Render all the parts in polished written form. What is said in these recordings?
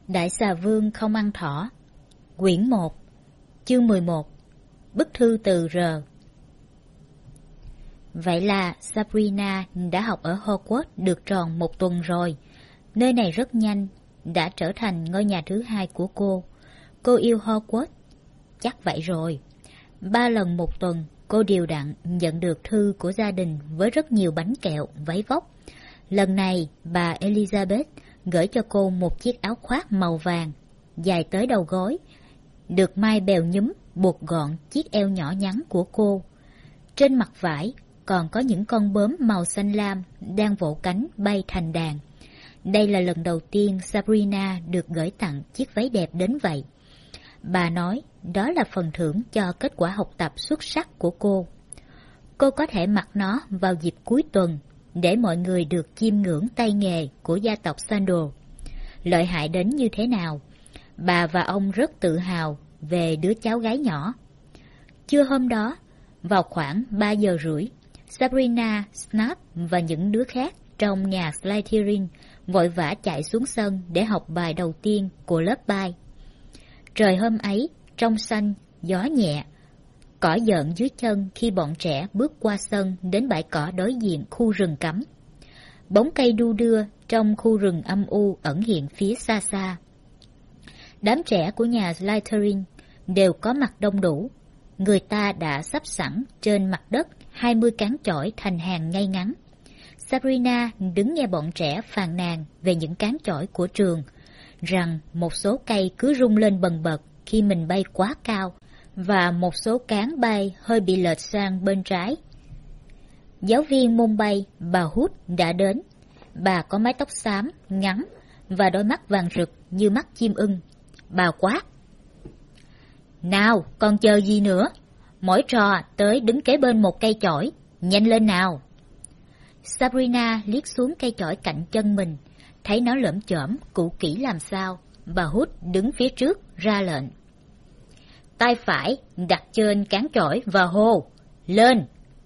Đại xà vương không ăn thỏ. Quyển 1, chương 11. Bức thư từ R. Vậy là Sabrina đã học ở Hogwarts được tròn 1 tuần rồi. Nơi này rất nhanh đã trở thành ngôi nhà thứ 2 của cô. Cô yêu Hogwarts. Chắc vậy rồi. 3 lần 1 tuần, cô đều đặn nhận được thư của gia đình với rất nhiều bánh kẹo, váy vóc. Lần này, bà Elizabeth gửi cho cô một chiếc áo khoác màu vàng, dài tới đầu gối, được may bèo nhúm buộc gọn chiếc eo nhỏ nhắn của cô. Trên mặt vải còn có những con bướm màu xanh lam đang vỗ cánh bay thành đàn. Đây là lần đầu tiên Sabrina được gửi tặng chiếc váy đẹp đến vậy. Bà nói đó là phần thưởng cho kết quả học tập xuất sắc của cô. Cô có thể mặc nó vào dịp cuối tuần để mọi người được chiêm ngưỡng tay nghề của gia tộc Sandal. Lợi hại đến như thế nào? Bà và ông rất tự hào về đứa cháu gái nhỏ. Trưa hôm đó, vào khoảng 3 giờ rưỡi, Sabrina, Snape và những đứa khác trong nhà Slytherin vội vã chạy xuống sân để học bài đầu tiên của lớp bay. Trời hôm ấy trong xanh, gió nhẹ, cỏ giận dưới chân khi bọn trẻ bước qua sân đến bãi cỏ đối diện khu rừng cấm. Bóng cây đu đưa trong khu rừng âm u ẩn hiện phía xa xa. Đám trẻ của nhà Slytherin đều có mặt đông đủ. Người ta đã sắp sẵn trên mặt đất 20 cán chổi thành hàng ngay ngắn. Sabrina đứng nghe bọn trẻ phàn nàn về những cán chổi của trường, rằng một số cây cứ rung lên bần bật khi mình bay quá cao, và một số cán bay hơi bị lệch sang bên trái. Giáo viên môn bay, bà Hood, đã đến. Bà có mái tóc xám, ngắn, và đôi mắt vàng rực như mắt chim ưng. Bà quát: "Nào, còn chờ gì nữa? Mỗi trò tới đứng kế bên một cây chổi, nhanh lên nào!" Sabrina liếc xuống cây chổi cạnh chân mình, thấy nó lởm chởm, cũ kỹ làm sao. Bà Hood đứng phía trước, ra lệnh: "Tay phải đặt trên cán chổi và hô, lên!"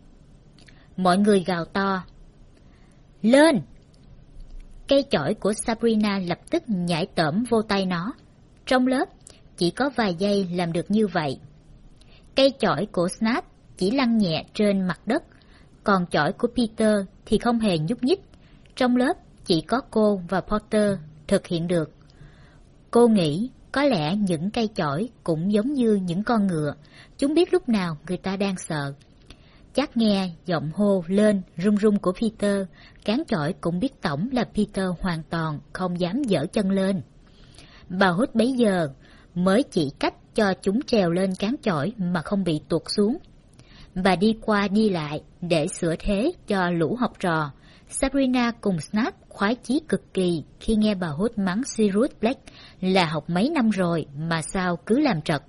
Mọi người gào to: "Lên!" Cây chổi của Sabrina lập tức nhảy tởm vô tay nó. Trong lớp, chỉ có vài giây làm được như vậy. Cây chổi của Snape chỉ lăn nhẹ trên mặt đất, còn chổi của Peter thì không hề nhúc nhích. Trong lớp, chỉ có cô và Potter thực hiện được. Cô nghĩ có lẽ những cây chổi cũng giống như những con ngựa, chúng biết lúc nào người ta đang sợ. Chắc nghe giọng hô lên run run của Peter, cán chổi cũng biết tổng là Peter hoàn toàn không dám giở chân lên. Bà Hood bấy giờ mới chỉ cách cho chúng trèo lên cán chổi mà không bị tuột xuống. Bà đi qua đi lại để sửa thế cho lũ học trò. Sabrina cùng Snape khoái chí cực kỳ khi nghe bà Hood mắng Sirius Black là học mấy năm rồi mà sao cứ làm trật.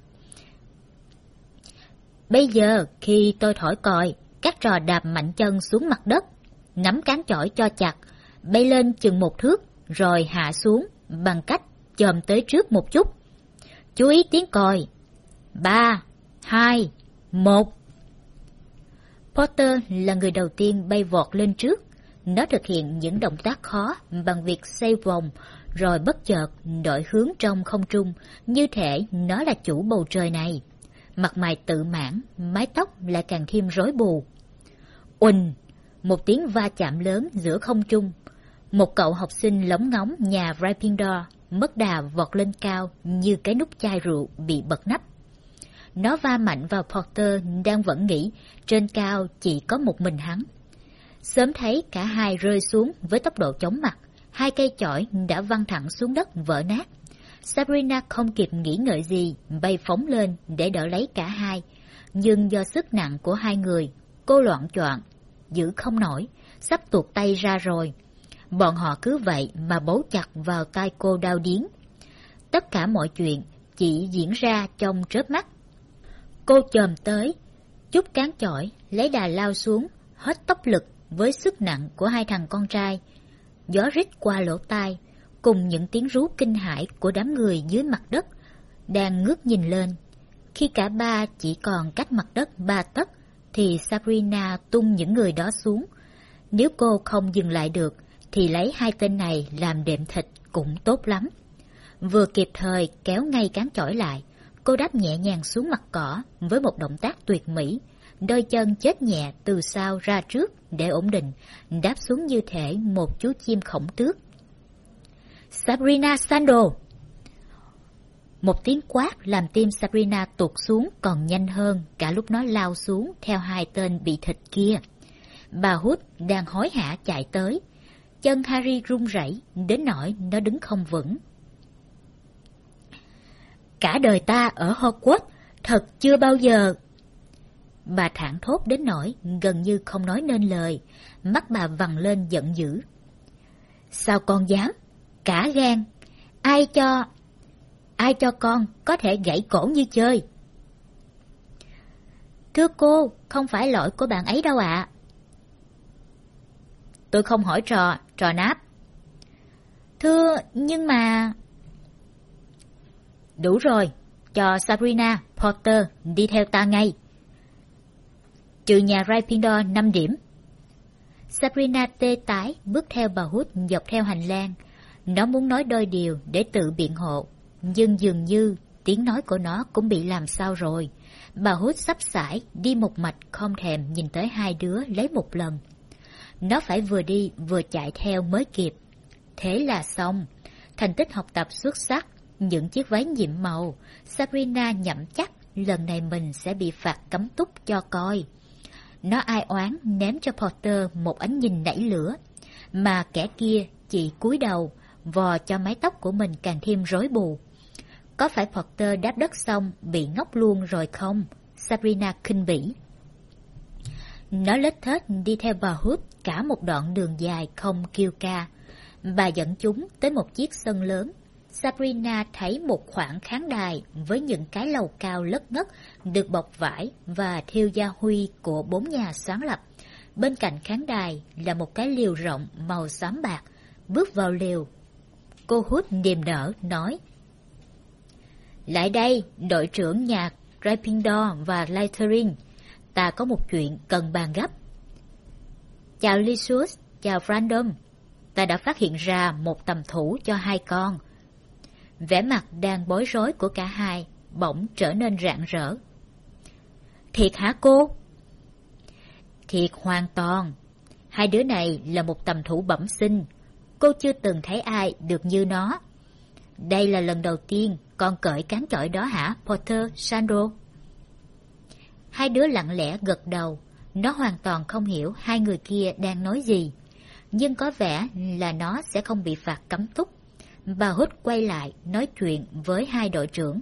Bây giờ khi tôi thổi còi, các trò đạp mạnh chân xuống mặt đất, nắm cán chổi cho chặt, bay lên chừng 1 thước rồi hạ xuống bằng cách chồm tới trước một chút. Chú ý tiếng còi. 3, 2, 1. Potter là người đầu tiên bay vọt lên trước. Nó thực hiện những động tác khó bằng việc xoay vòng, rồi bất chợt đổi hướng trong không trung, như thể nó là chủ bầu trời này. Mặt mày tự mãn, mái tóc lại càng thêm rối bù. Uỳnh! Một tiếng va chạm lớn giữa không trung. Một cậu học sinh lóng ngóng nhà Gryffindor mất đà vọt lên cao như cái nút chai rượu bị bật nắp. Nó va mạnh vào Potter đang vẫn nghĩ trên cao chỉ có một mình hắn. Sớm thấy cả hai rơi xuống với tốc độ chóng mặt, 2 cây chổi đã văng thẳng xuống đất vỡ nát. Sabrina không kịp nghĩ ngợi gì, bay phóng lên để đỡ lấy cả hai. Nhưng do sức nặng của 2 người, cô loạng choạng, giữ không nổi, sắp tuột tay ra rồi. Bọn họ cứ vậy mà bấu chặt vào tai cô đau điếng. Tất cả mọi chuyện chỉ diễn ra trong chớp mắt. Cô chồm tới, chúc cán chổi, lấy đà lao xuống, hết tốc lực với sức nặng của 2 thằng con trai. Gió rít qua lỗ tai, cùng những tiếng rú kinh hãi của đám người dưới mặt đất đang ngước nhìn lên. Khi cả ba chỉ còn cách mặt đất 3 tấc, thì Sabrina tung những người đó xuống. Nếu cô không dừng lại được, thì lấy 2 tên này làm đệm thịt cũng tốt lắm. vừa kịp thời kéo ngay cán chổi lại. Cô đáp nhẹ nhàng xuống mặt cỏ với một động tác tuyệt mỹ. Đôi chân chết nhẹ từ sau ra trước để ổn định, đáp xuống như thể một chú chim khổng tước. Sabrina Sandel! Một tiếng quát làm tim Sabrina tụt xuống còn nhanh hơn cả lúc nó lao xuống theo hai tên bị thịt kia. Bà Hood đang hối hả chạy tới. Chân Harry run rẩy đến nỗi nó đứng không vững. Cả đời ta ở Hogwarts thật chưa bao giờ... Bà thảng thốt đến nỗi gần như không nói nên lời. Mắt bà vằn lên giận dữ. Sao con dám? Cả gan! Ai cho con có thể gãy cổ như chơi? Thưa cô, không phải lỗi của bạn ấy đâu ạ. Tôi không hỏi trò náp. Thưa, nhưng mà... Đủ rồi, cho Sabrina, Potter đi theo ta ngay. Trừ nhà Gryffindor 5 điểm. Sabrina tê tái bước theo bà Hood dọc theo hành lang. Nó muốn nói đôi điều để tự biện hộ, nhưng dường như tiếng nói của nó cũng bị làm sao rồi. Bà Hood sắp sải đi một mạch không thèm nhìn tới hai đứa lấy một lần. Nó phải vừa đi vừa chạy theo mới kịp. Thế là xong. Thành tích học tập xuất sắc, những chiếc váy nhiệm màu. Sabrina nhẩm chắc lần này mình sẽ bị phạt cấm túc cho coi. Nó ai oán ném cho Potter một ánh nhìn nảy lửa, mà kẻ kia chỉ cúi đầu, vò cho mái tóc của mình càng thêm rối bù. Có phải Potter đáp đất xong bị ngốc luôn rồi không? Sabrina khinh bỉ. Nó lết thết đi theo bà Hood cả một đoạn đường dài không kêu ca. Bà dẫn chúng tới một chiếc sân lớn. Sabrina thấy một khoảng khán đài với những cái lầu cao lất ngất được bọc vải và thêu gia huy của 4 nhà sáng lập. Bên cạnh khán đài là một cái liều rộng màu xám bạc. Bước vào liều, cô Hood niềm nở nói: Lại đây, đội trưởng nhà Gryffindor và Slytherin. Ta có một chuyện cần bàn gấp. Chào Lucius, chào Random. Ta đã phát hiện ra một tầm thủ cho hai con. Vẻ mặt đang bối rối của cả hai bỗng trở nên rạng rỡ. Thiệt hả cô? Thiệt hoàn toàn. Hai đứa này là một tầm thủ bẩm sinh. Cô chưa từng thấy ai được như nó. Đây là lần đầu tiên con cởi cán chổi đó hả, Potter, Sandro? Hai đứa lặng lẽ gật đầu. Nó hoàn toàn không hiểu hai người kia đang nói gì, nhưng có vẻ là nó sẽ không bị phạt cấm túc. Bà Hood quay lại nói chuyện với hai đội trưởng.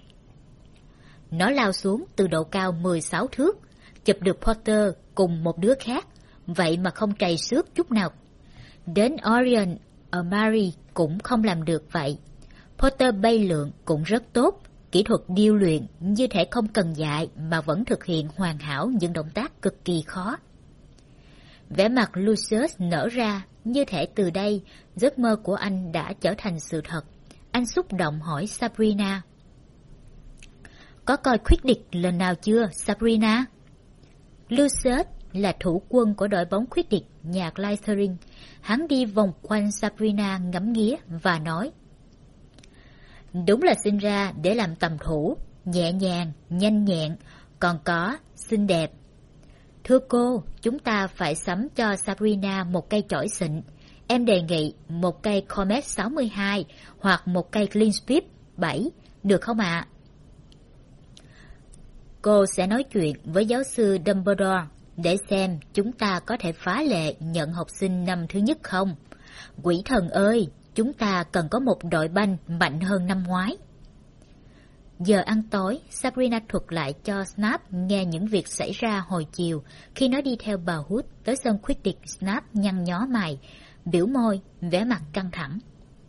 Nó lao xuống từ độ cao 16 thước, chụp được Potter cùng một đứa khác, vậy mà không trầy xước chút nào. Đến Orion Amari cũng không làm được vậy. Potter bay lượn cũng rất tốt, kỹ thuật điêu luyện như thể không cần dạy mà vẫn thực hiện hoàn hảo những động tác cực kỳ khó. Vẻ mặt Lucius nở ra, như thể từ đây giấc mơ của anh đã trở thành sự thật. Anh xúc động hỏi Sabrina: Có coi Quidditch lần nào chưa, Sabrina? Lucius là thủ quân của đội bóng Quidditch nhà Slytherin. Hắn đi vòng quanh Sabrina ngắm nghía và nói: Đúng là sinh ra để làm tầm thủ, nhẹ nhàng, nhanh nhẹn, còn có xinh đẹp. Thưa cô, chúng ta phải sắm cho Sabrina một cây chổi xịn. Em đề nghị một cây Comet 62 hoặc một cây Cleanspip 7, được không ạ? Cô sẽ nói chuyện với giáo sư Dumbledore để xem chúng ta có thể phá lệ nhận học sinh năm thứ nhất không. Quỷ thần ơi, chúng ta cần có một đội banh mạnh hơn năm ngoái. Giờ ăn tối, Sabrina thuật lại cho Snape nghe những việc xảy ra hồi chiều khi nó đi theo bà Hood tới sân Quidditch. Snape nhăn nhó mày, biểu môi, vẻ mặt căng thẳng.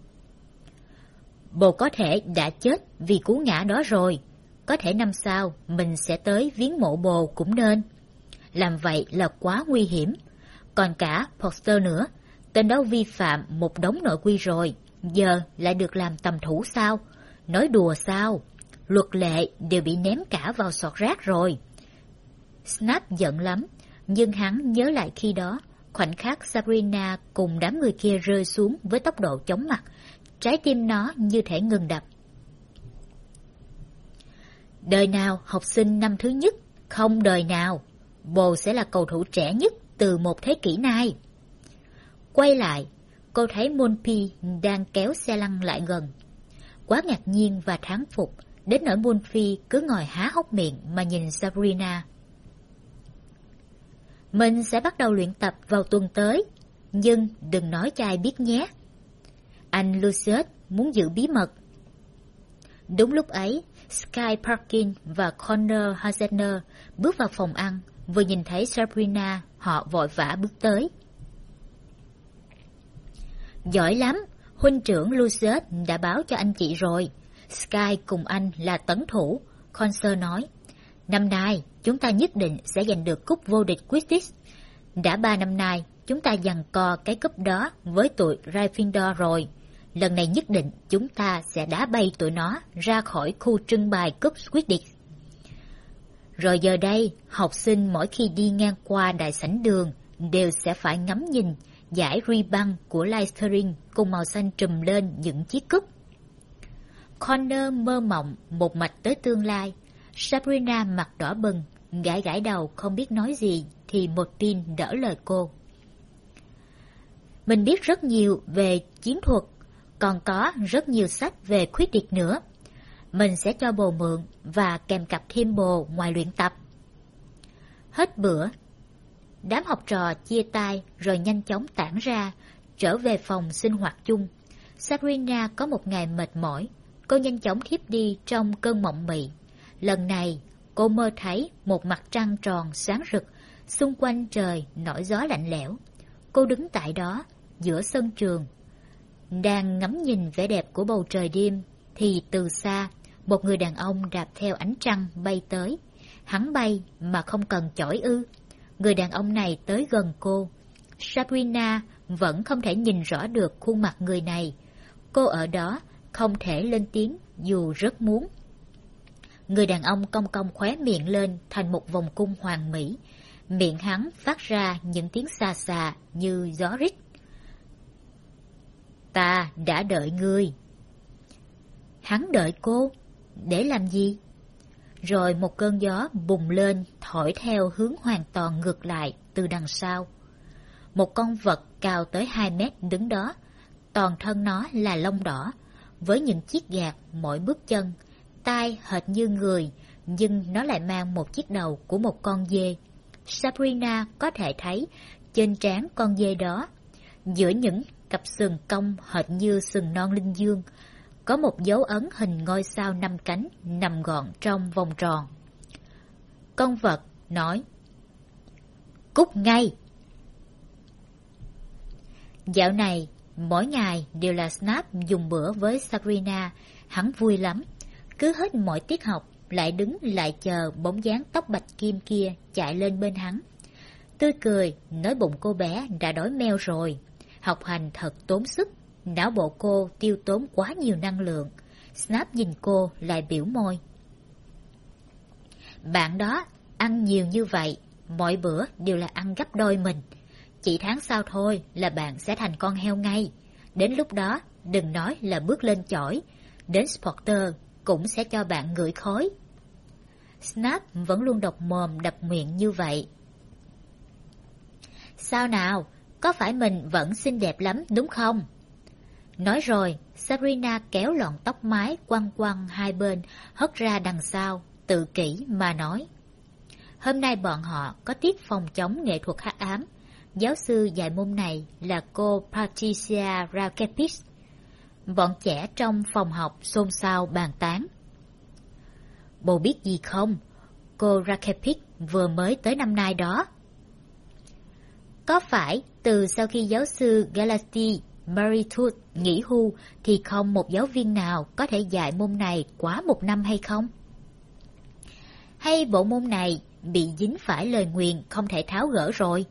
Bồ có thể đã chết vì cú ngã đó rồi. Có thể năm sau mình sẽ tới viếng mộ bồ cũng nên. Làm vậy là quá nguy hiểm. Còn cả Potter nữa, tên đó vi phạm một đống nội quy rồi, giờ lại được làm tầm thủ sao? Nói đùa sao? Luật lệ đều bị ném cả vào sọt rác rồi. Snape giận lắm, nhưng hắn nhớ lại khi đó, khoảnh khắc Sabrina cùng đám người kia rơi xuống với tốc độ chóng mặt, Trái tim nó như thể ngừng đập. Đời nào học sinh năm thứ nhất, không đời nào. Bồ sẽ là cầu thủ trẻ nhất từ một thế kỷ nay. Quay lại, cô thấy Monpi đang kéo xe lăn lại gần. Quá ngạc nhiên và thán phục, đến nỗi Monpi cứ ngồi há hốc miệng mà nhìn Sabrina. Mình sẽ bắt đầu luyện tập vào tuần tới, nhưng đừng nói cho ai biết nhé. Anh Lucius muốn giữ bí mật. Đúng lúc ấy, Sky Parkin và Connor Hazener bước vào phòng ăn, vừa nhìn thấy Sabrina, họ vội vã bước tới. Giỏi lắm, huynh trưởng Lucius đã báo cho anh chị rồi. Sky cùng anh là tấn thủ, Connor nói. Năm nay, chúng ta nhất định sẽ giành được cúp vô địch Quidditch. Đã 3 năm nay, chúng ta giằng co cái cúp đó với tụi Gryffindor rồi. Lần này nhất định chúng ta sẽ đá bay tụi nó ra khỏi khu trưng bày cúp Quidditch. Rồi giờ đây, học sinh mỗi khi đi ngang qua đại sảnh đường đều sẽ phải ngắm nhìn dải ruy băng của Slytherin cùng màu xanh trùm lên những chiếc cúp. Connor mơ mộng một mạch tới tương lai. Sabrina mặt đỏ bừng, gãi gãi đầu không biết nói gì thì một tin đỡ lời cô. Mình biết rất nhiều về chiến thuật, còn có rất nhiều sách về Quidditch nữa. Mình sẽ cho bồ mượn và kèm cặp thêm bồ ngoài luyện tập. Hết bữa, đám học trò chia tay rồi nhanh chóng tản ra, trở về phòng sinh hoạt chung. Sabrina có một ngày mệt mỏi, cô nhanh chóng thiếp đi trong cơn mộng mị. Lần này, cô mơ thấy một mặt trăng tròn sáng rực, xung quanh trời nổi gió lạnh lẽo. Cô đứng tại đó, giữa sân trường, đang ngắm nhìn vẻ đẹp của bầu trời đêm, thì từ xa, một người đàn ông đạp theo ánh trăng bay tới. Hắn bay mà không cần chổi ư. Người đàn ông này tới gần cô. Sabrina vẫn không thể nhìn rõ được khuôn mặt người này. Cô ở đó, không thể lên tiếng dù rất muốn. Người đàn ông cong cong khóe miệng lên thành một vòng cung hoàn mỹ. Miệng hắn phát ra những tiếng xà xà như gió rít. Ta đã đợi ngươi. Hắn đợi cô? Để làm gì? Rồi một cơn gió bùng lên thổi theo hướng hoàn toàn ngược lại từ đằng sau. Một con vật cao tới 2 mét đứng đó. Toàn thân nó là lông đỏ, với những chiếc gạt mỗi bước chân. Tai hệt như người, nhưng nó lại mang một chiếc đầu của một con dê. Sabrina có thể thấy trên trán con dê đó, giữa những cặp sừng cong hệt như sừng non linh dương, có một dấu ấn hình ngôi sao 5 cánh nằm gọn trong vòng tròn. Con vật nói: Cút ngay! Dạo này, mỗi ngày đều là Snape dùng bữa với Sabrina. Hắn vui lắm. Cứ hết mỗi tiết học lại đứng lại chờ bóng dáng tóc bạch kim kia chạy lên bên hắn. Tươi cười, nói bụng cô bé đã đói meo rồi. Học hành thật tốn sức, não bộ cô tiêu tốn quá nhiều năng lượng. Snape nhìn cô lại biểu môi. Bạn đó ăn nhiều như vậy, mỗi bữa đều là ăn gấp đôi mình. Chỉ tháng sau thôi là bạn sẽ thành con heo ngay. Đến lúc đó đừng nói là bước lên chổi, đến Potter cũng sẽ cho bạn ngửi khói. Snape vẫn luôn độc mồm đập miệng như vậy. Sao nào, có phải mình vẫn xinh đẹp lắm đúng không? Nói rồi, Sabrina kéo lọn tóc mái quăng quăng hai bên, hất ra đằng sau, tự kỷ mà nói. Hôm nay bọn họ có tiết phòng chống nghệ thuật hắc ám. Giáo sư dạy môn này là cô Patricia Rakepis. Bọn trẻ trong phòng học xôn xao bàn tán. Bồ biết gì không? Cô Rakepis vừa mới tới năm nay đó. Có phải từ sau khi giáo sư Galati Maritud nghỉ hưu thì không một giáo viên nào có thể dạy môn này quá 1 năm hay không? Hay bộ môn này bị dính phải lời nguyền không thể tháo gỡ rồi?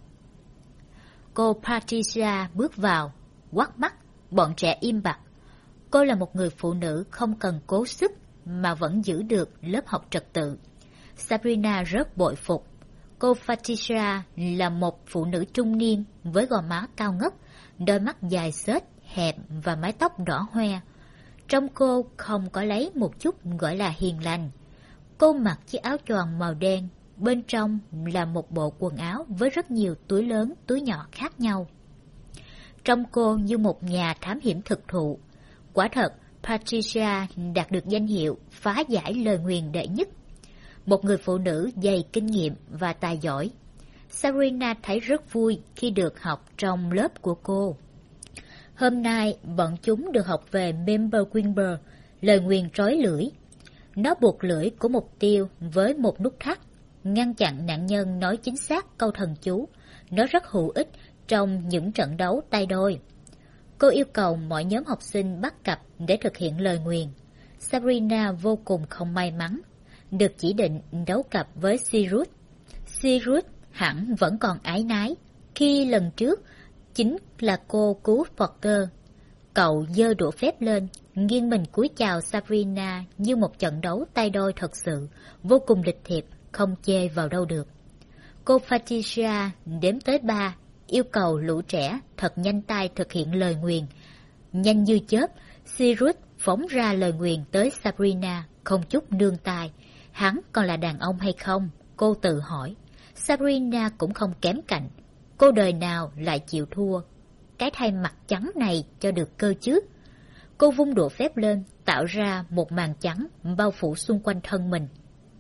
Cô Patricia bước vào, quắt mắt, bọn trẻ im bặt. Cô là một người phụ nữ không cần cố sức mà vẫn giữ được lớp học trật tự. Sabrina rất bội phục. Cô Patricia là một phụ nữ trung niên với gò má cao ngất, đôi mắt dài xếch hẹp và mái tóc đỏ hoe. Trông cô không có lấy một chút gọi là hiền lành. Cô mặc chiếc áo choàng màu đen, bên trong là một bộ quần áo với rất nhiều túi lớn, túi nhỏ khác nhau. Trông cô như một nhà thám hiểm thực thụ. Quả thật, Patricia đạt được danh hiệu phá giải lời nguyền đệ nhất. Một người phụ nữ dày kinh nghiệm và tài giỏi. Sabrina thấy rất vui khi được học trong lớp của cô. Hôm nay, bọn chúng được học về Mimblewimble, lời nguyền trói lưỡi. Nó buộc lưỡi của mục tiêu với một nút thắt, ngăn chặn nạn nhân nói chính xác câu thần chú. Nó rất hữu ích trong những trận đấu tay đôi. Cô yêu cầu mọi nhóm học sinh bắt cặp để thực hiện lời nguyền. Sabrina vô cùng không may mắn, được chỉ định đấu cặp với Cyrus. Cyrus hẳn vẫn còn áy náy khi lần trước chính là cô cứu Porter. Cậu giơ đũa phép lên, nghiêng mình cúi chào Sabrina như một trận đấu tay đôi thật sự, vô cùng lịch thiệp, không chê vào đâu được. Cô Patricia đếm tới 3, yêu cầu lũ trẻ thật nhanh tay thực hiện lời nguyền. Nhanh như chớp, Cyrus phóng ra lời nguyền tới Sabrina, không chút nương tay. Hắn còn là đàn ông hay không? Cô tự hỏi. Sabrina cũng không kém cạnh. Cô đời nào lại chịu thua cái thay mặt trắng này cho được cơ chứ? Cô vung đũa phép lên, tạo ra một màn trắng bao phủ xung quanh thân mình.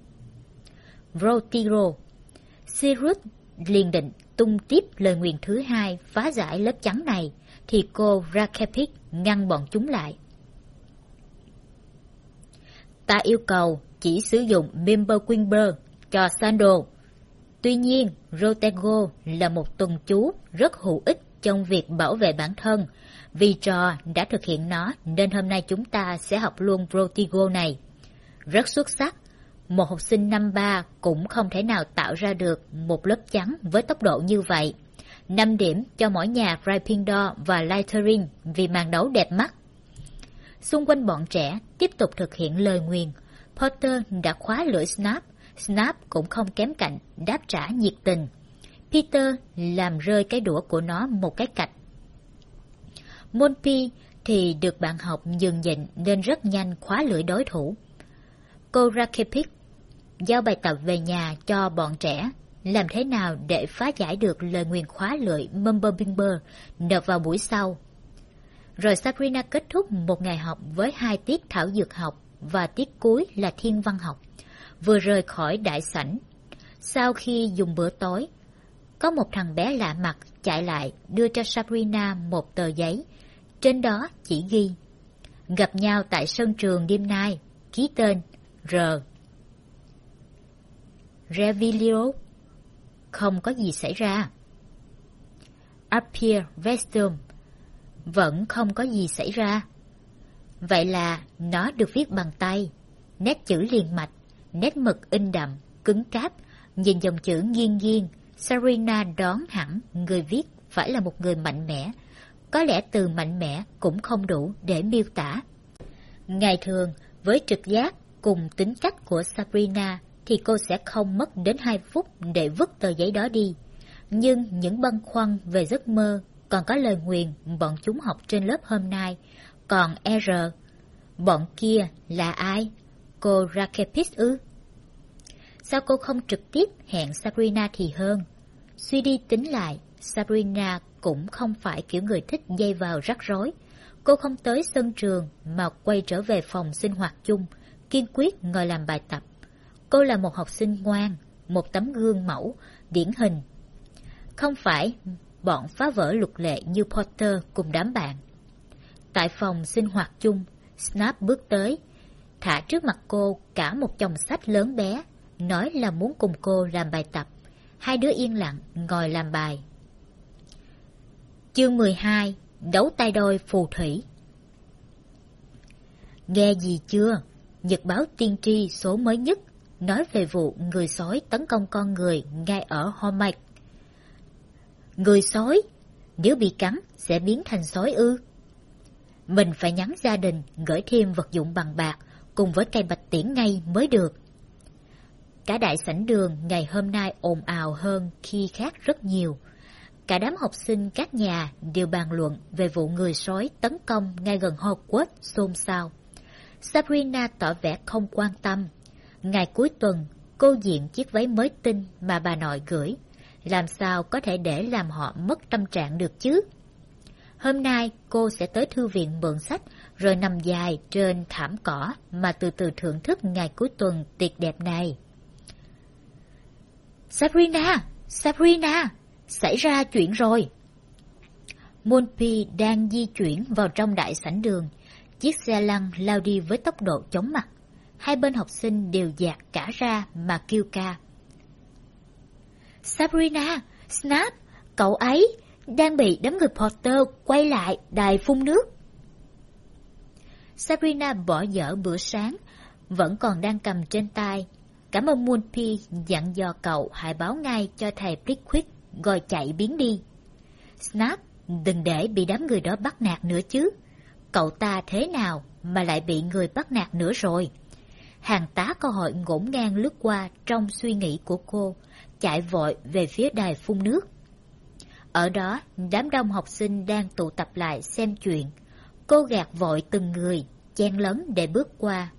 Rotiro. Cyrus liền định tung tiếp lời nguyền thứ 2 phá giải lớp trắng này, thì cô Rakepik ngăn bọn chúng lại. Ta yêu cầu chỉ sử dụng Mimblewimble cho Sandal. Tuy nhiên, Rotego là một tuần chú rất hữu ích trong việc bảo vệ bản thân. Vì trò đã thực hiện nó nên hôm nay chúng ta sẽ học luôn Rotego này. Rất xuất sắc. Một học sinh năm 3 cũng không thể nào tạo ra được một lớp trắng với tốc độ như vậy. 5 điểm cho mỗi nhà Gryffindor và Slytherin vì màn đấu đẹp mắt. Xung quanh bọn trẻ tiếp tục thực hiện lời nguyền. Potter đã khóa lưỡi Snape. Snape cũng không kém cạnh, đáp trả nhiệt tình. Peter làm rơi cái đũa của nó một cái cạch. Monty thì được bạn học nhường nhịn nên rất nhanh khóa lưỡi đối thủ. Cô Rakepik giao bài tập về nhà cho bọn trẻ, làm thế nào để phá giải được lời nguyền khóa lưỡi Mimblewimble nộp vào buổi sau. Rồi Sabrina kết thúc một ngày học với 2 tiết thảo dược học và tiết cuối là thiên văn học. Vừa rời khỏi đại sảnh, sau khi dùng bữa tối, có một thằng bé lạ mặt chạy lại đưa cho Sabrina một tờ giấy. Trên đó chỉ ghi: gặp nhau tại sân trường đêm nay, ký tên R. Revilio. Không có gì xảy ra. Appear Vestum. Vẫn không có gì xảy ra. Vậy là nó được viết bằng tay, nét chữ liền mạch, nét mực in đậm, cứng cáp. Nhìn dòng chữ nghiêng nghiêng, Sabrina đoán hẳn người viết phải là một người mạnh mẽ. Có lẽ từ mạnh mẽ cũng không đủ để miêu tả. Ngày thường, với trực giác cùng tính cách của Sabrina thì cô sẽ không mất đến 2 phút để vứt tờ giấy đó đi. Nhưng những băn khoăn về giấc mơ, còn có lời nguyền bọn chúng học trên lớp hôm nay, còn R, bọn kia là ai? Cô Rakepis ư? Sao cô không trực tiếp hẹn Sabrina thì hơn? Suy đi tính lại, Sabrina cũng không phải kiểu người thích dây vào rắc rối. Cô không tới sân trường mà quay trở về phòng sinh hoạt chung, kiên quyết ngồi làm bài tập. Cô là một học sinh ngoan, một tấm gương mẫu, điển hình. Không phải bọn phá vỡ luật lệ như Potter cùng đám bạn. Tại phòng sinh hoạt chung, Snape bước tới, thả trước mặt cô cả một chồng sách lớn bé, nói là muốn cùng cô làm bài tập. Hai đứa yên lặng ngồi làm bài. Chương 12. Đấu tay đôi phù thủy. Nghe gì chưa? Nhật báo tiên tri số mới nhất nói về vụ người sói tấn công con người ngay ở Hormạch. Người sói? Nếu bị cắn sẽ biến thành sói ư? Mình phải nhắn gia đình gửi thêm vật dụng bằng bạc cùng với cây bạch tiễn ngay mới được. Cả đại sảnh đường ngày hôm nay ồn ào hơn khi khác rất nhiều. Cả đám học sinh các nhà đều bàn luận về vụ người sói tấn công ngay gần Hogwarts xôn xao. Sabrina tỏ vẻ không quan tâm. Ngày cuối tuần, cô diện chiếc váy mới tinh mà bà nội gửi. Làm sao có thể để làm họ mất tâm trạng được chứ? Hôm nay cô sẽ tới thư viện mượn sách rồi nằm dài trên thảm cỏ mà từ từ thưởng thức ngày cuối tuần tuyệt đẹp này. Sabrina! Sabrina! Xảy ra chuyện rồi! Moonpi đang di chuyển vào trong đại sảnh đường. Chiếc xe lăn lao đi với tốc độ chóng mặt. Hai bên học sinh đều dạt cả ra mà kêu ca. Sabrina! Snap! Cậu ấy đang bị đám người Potter quay lại đài phun nước. Sabrina bỏ dở bữa sáng, vẫn còn đang cầm trên tay. Cảm ơn Moonpi dặn dò cậu hãy báo ngay cho thầy Pickwick rồi chạy biến đi. Snap, đừng để bị đám người đó bắt nạt nữa chứ. Cậu ta thế nào mà lại bị người bắt nạt nữa rồi? Hàng tá câu hỏi ngổn ngang lướt qua trong suy nghĩ của cô, chạy vội về phía đài phun nước. Ở đó, đám đông học sinh đang tụ tập lại xem chuyện. Cô gạt vội từng người, chen lấn để bước qua.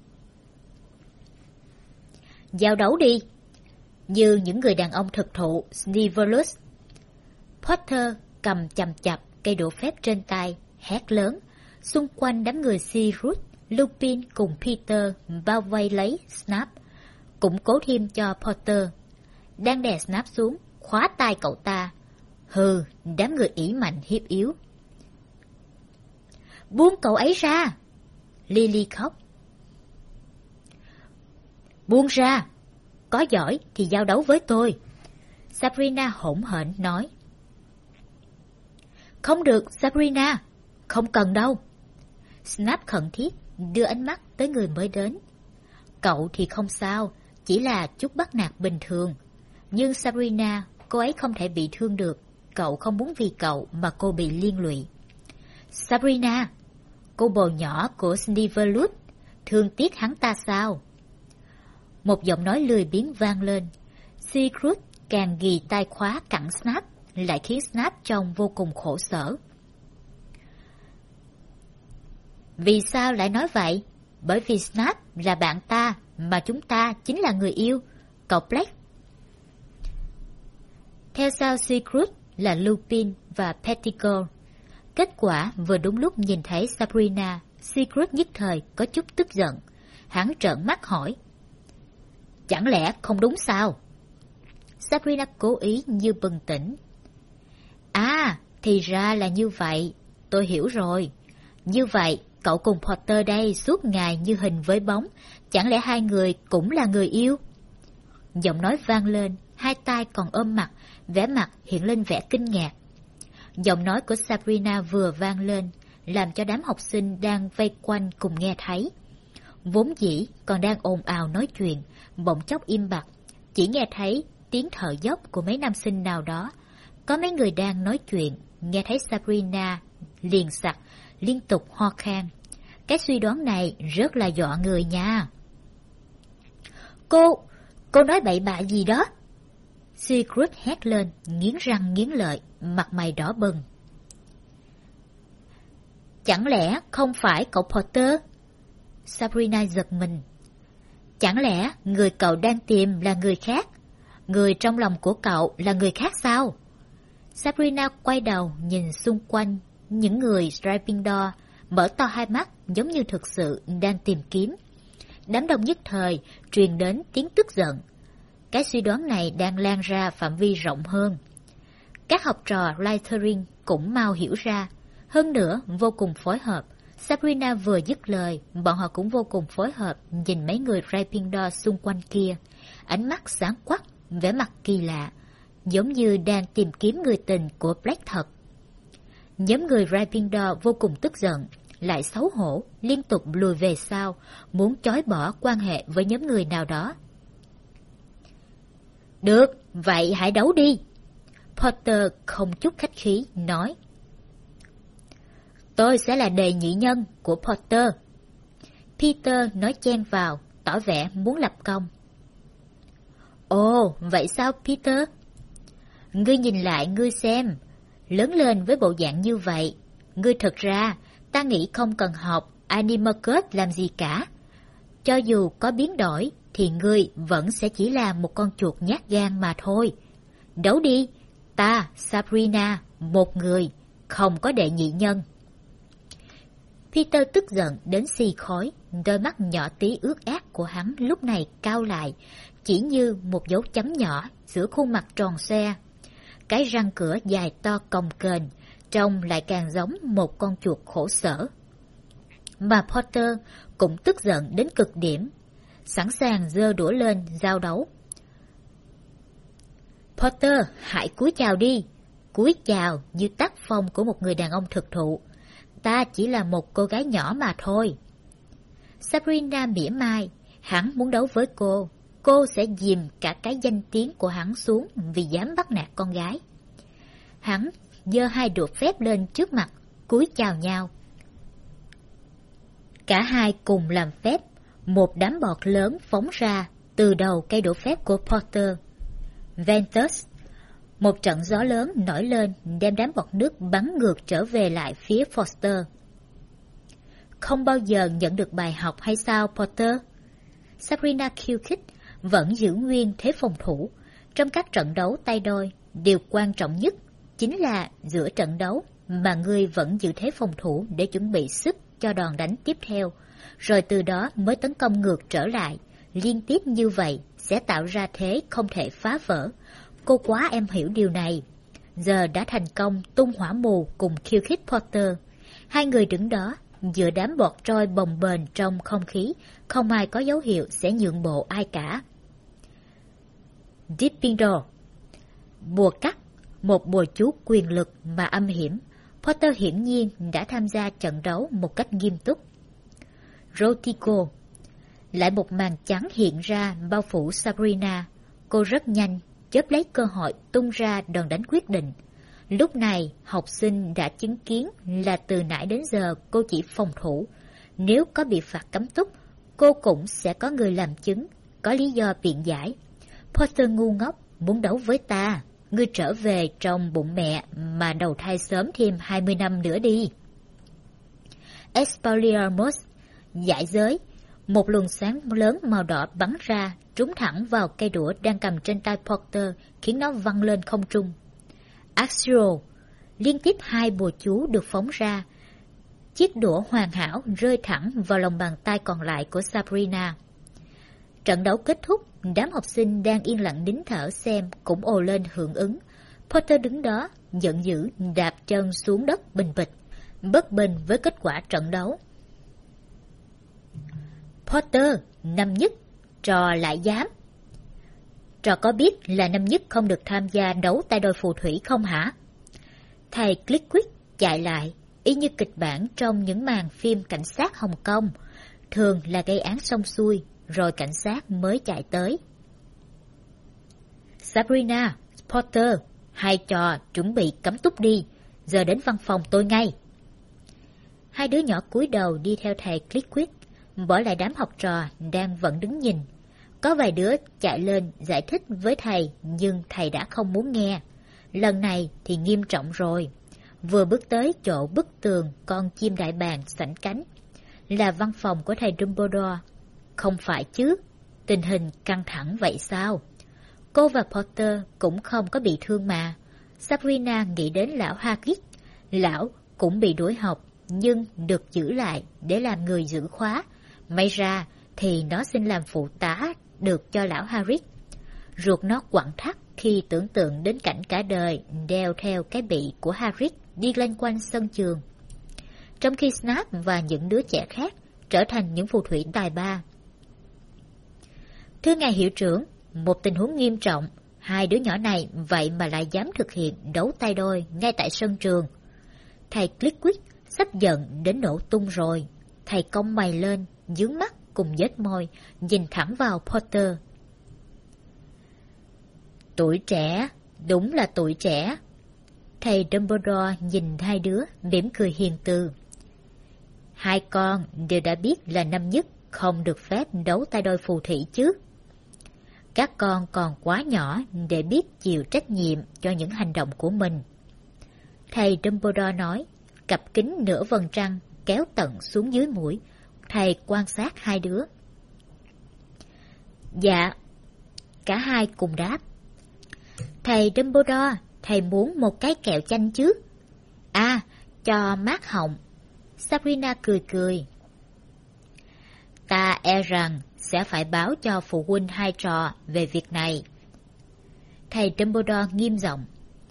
Giao đấu đi! Như những người đàn ông thực thụ Snivelus. Potter cầm chằm chặp cây đũa phép trên tay, hét lớn. Xung quanh đám người Sirius, Lupin cùng Peter bao vây lấy Snap, củng cố thêm cho Potter. Đang đè Snap xuống, khóa tay cậu ta. Hừ, đám người ỷ mạnh hiếp yếu. Buông cậu ấy ra! Lily khóc. Buông ra! Có giỏi thì giao đấu với tôi. Sabrina hỗn hển nói. Không được, Sabrina. Không cần đâu. Snap khẩn thiết đưa ánh mắt tới người mới đến. Cậu thì không sao, chỉ là chút bắt nạt bình thường. Nhưng Sabrina, cô ấy không thể bị thương được. Cậu không muốn vì cậu mà cô bị liên lụy. Sabrina, cô bồ nhỏ của Snivelus, thương tiếc hắn ta sao? Một giọng nói lười biếng vang lên. Secret càng ghì tai khóa cẳng Snap, lại khiến Snap trông vô cùng khổ sở. Vì sao lại nói vậy? Bởi vì Snap là bạn ta, mà chúng ta chính là người yêu. Cậu Black. Theo sau Secret là Lupin và Pettigrew. Kết quả vừa đúng lúc nhìn thấy Sabrina, Secret nhất thời có chút tức giận. Hắn trợn mắt hỏi. Chẳng lẽ không đúng sao? Sabrina cố ý như bừng tỉnh. À, thì ra là như vậy. Tôi hiểu rồi. Như vậy, cậu cùng Potter đây suốt ngày như hình với bóng. Chẳng lẽ hai người cũng là người yêu? Giọng nói vang lên, hai tay còn ôm mặt, vẻ mặt hiện lên vẻ kinh ngạc. Giọng nói của Sabrina vừa vang lên, làm cho đám học sinh đang vây quanh cùng nghe thấy. Vốn dĩ còn đang ồn ào nói chuyện, bỗng chốc im bặt, chỉ nghe thấy tiếng thở dốc của mấy nam sinh nào đó. Có mấy người đang nói chuyện, nghe thấy Sabrina liền sặc, liên tục ho khan. Cái suy đoán này rất là dọa người nha. Cô nói bậy bạ gì đó? Secret hét lên, nghiến răng nghiến lợi, mặt mày đỏ bừng. Chẳng lẽ không phải cậu Potter? Sabrina giật mình. Chẳng lẽ người cậu đang tìm là người khác? Người trong lòng của cậu là người khác sao? Sabrina quay đầu nhìn xung quanh, những người Gryffindor mở to hai mắt giống như thực sự đang tìm kiếm. Đám đông nhất thời truyền đến tiếng tức giận. Cái suy đoán này đang lan ra phạm vi rộng hơn. Các học trò Slytherin cũng mau hiểu ra, hơn nữa vô cùng phối hợp. Sabrina vừa dứt lời, bọn họ cũng vô cùng phối hợp nhìn mấy người Gryffindor xung quanh kia. Ánh mắt sáng quắc, vẻ mặt kỳ lạ, giống như đang tìm kiếm người tình của Black thật. Nhóm người Gryffindor vô cùng tức giận, lại xấu hổ, liên tục lùi về sau, muốn chối bỏ quan hệ với nhóm người nào đó. Được, vậy hãy đấu đi. Potter không chút khách khí nói. Tôi sẽ là đề nhị nhân của Potter. Peter nói chen vào, tỏ vẻ muốn lập công. Ồ, vậy sao Peter? Ngươi nhìn lại ngươi xem, lớn lên với bộ dạng như vậy. Ngươi thật ra, ta nghĩ không cần học Animalcult làm gì cả. Cho dù có biến đổi, thì ngươi vẫn sẽ chỉ là một con chuột nhát gan mà thôi. Đấu đi, ta, Sabrina, một người, không có đệ nhị nhân. Peter tức giận đến xì khói, đôi mắt nhỏ tí ướt át của hắn lúc này cao lại, chỉ như một dấu chấm nhỏ giữa khuôn mặt tròn xoe. Cái răng cửa dài to cồng kềnh, trông lại càng giống một con chuột khổ sở. Mà Potter cũng tức giận đến cực điểm, sẵn sàng giơ đũa lên giao đấu. Potter, hãy cúi chào đi, cúi chào như tác phong của một người đàn ông thực thụ. Ta chỉ là một cô gái nhỏ mà thôi. Sabrina mỉa mai, hắn muốn đấu với cô sẽ dìm cả cái danh tiếng của hắn xuống vì dám bắt nạt con gái. Hắn giơ hai đũa phép lên trước mặt, cúi chào nhau. Cả hai cùng làm phép, một đám bọt lớn phóng ra từ đầu cây đũa phép của Potter. Ventus, một trận gió lớn nổi lên đem đám bọt nước bắn ngược trở về lại phía Foster. Không bao giờ nhận được bài học hay sao, Potter? Sabrina khiêu khích, vẫn giữ nguyên thế phòng thủ. Trong các trận đấu tay đôi, điều quan trọng nhất chính là giữa trận đấu mà ngươi vẫn giữ thế phòng thủ để chuẩn bị sức cho đòn đánh tiếp theo, rồi từ đó mới tấn công ngược trở lại. Liên tiếp như vậy sẽ tạo ra thế không thể phá vỡ. Cô quá em hiểu điều này. Giờ đã thành công tung hỏa mù cùng khiêu khích Potter. Hai người đứng đó, giữa đám bọt trôi bồng bềnh trong không khí, không ai có dấu hiệu sẽ nhượng bộ ai cả. Dipping Door, bùa cắt, một bùa chú quyền lực mà âm hiểm. Potter hiển nhiên đã tham gia trận đấu một cách nghiêm túc. Rotico, lại một màn trắng hiện ra bao phủ Sabrina. Cô rất nhanh chớp lấy cơ hội tung ra đòn đánh quyết định. Lúc này học sinh đã chứng kiến là từ nãy đến giờ cô chỉ phòng thủ. Nếu có bị phạt cấm túc, cô cũng sẽ có người làm chứng, có lý do biện giải. Potter ngu ngốc, muốn đấu với ta, ngươi trở về trong bụng mẹ mà đầu thai sớm thêm 20 năm nữa đi. Expelliarmus, giải giới, một luồng sáng lớn màu đỏ bắn ra, trúng thẳng vào cây đũa đang cầm trên tay Potter, khiến nó văng lên không trung. Axio, liên tiếp hai bùa chú được phóng ra. Chiếc đũa hoàn hảo rơi thẳng vào lòng bàn tay còn lại của Sabrina. Trận đấu kết thúc, đám học sinh đang yên lặng nín thở xem cũng ồ lên hưởng ứng. Potter đứng đó, giận dữ đạp chân xuống đất bình bịch, bất bình với kết quả trận đấu. Potter, năm nhất, trò lại dám. Trò có biết là năm nhất không được tham gia đấu tay đôi phù thủy không hả? Thầy Clickwick chạy lại, y như kịch bản trong những màn phim cảnh sát Hồng Kông, thường là gây án xong xuôi, rồi cảnh sát mới chạy tới. Sabrina, Potter, hai trò chuẩn bị cắm túc đi, giờ đến văn phòng tôi ngay. Hai đứa nhỏ cúi đầu đi theo thầy Clickwick, bỏ lại đám học trò đang vẫn đứng nhìn. Có vài đứa chạy lên giải thích với thầy, nhưng thầy đã không muốn nghe. Lần này thì nghiêm trọng rồi. Vừa bước tới chỗ bức tường con chim đại bàng sảnh cánh, là văn phòng của thầy Dumbledore. Không phải chứ, tình hình căng thẳng vậy sao? Cô và Potter cũng không có bị thương mà. Sabrina nghĩ đến lão Hagrid. Lão cũng bị đuổi học, nhưng được giữ lại để làm người giữ khóa. May ra thì nó xin làm phụ tá được cho lão Hagrid. Ruột nó quặn thắt khi tưởng tượng đến cảnh cả đời đeo theo cái bị của Hagrid đi loanh quanh sân trường, trong khi Snape và những đứa trẻ khác trở thành những phù thủy tài ba. Thưa ngài hiệu trưởng, một tình huống nghiêm trọng. Hai đứa nhỏ này vậy mà lại dám thực hiện đấu tay đôi ngay tại sân trường. Thầy Clickwick sắp giận đến nổ tung rồi. Thầy cong mày lên, nhướng mắt cùng nhếch môi, nhìn thẳng vào Potter. Tuổi trẻ, đúng là tuổi trẻ. Thầy Dumbledore nhìn hai đứa, mỉm cười hiền từ. Hai con đều đã biết là năm nhất không được phép đấu tay đôi phù thủy chứ. Các con còn quá nhỏ để biết chịu trách nhiệm cho những hành động của mình. Thầy Dumbledore nói, cặp kính nửa vầng trăng kéo tận xuống dưới mũi. Thầy quan sát hai đứa. Dạ. Cả hai cùng đáp. Thầy Dumbledore, thầy muốn một cái kẹo chanh chứ? À, cho mát họng. Sabrina cười cười. Ta e rằng sẽ phải báo cho phụ huynh hai trò về việc này. Thầy Dumbledore nghiêm giọng.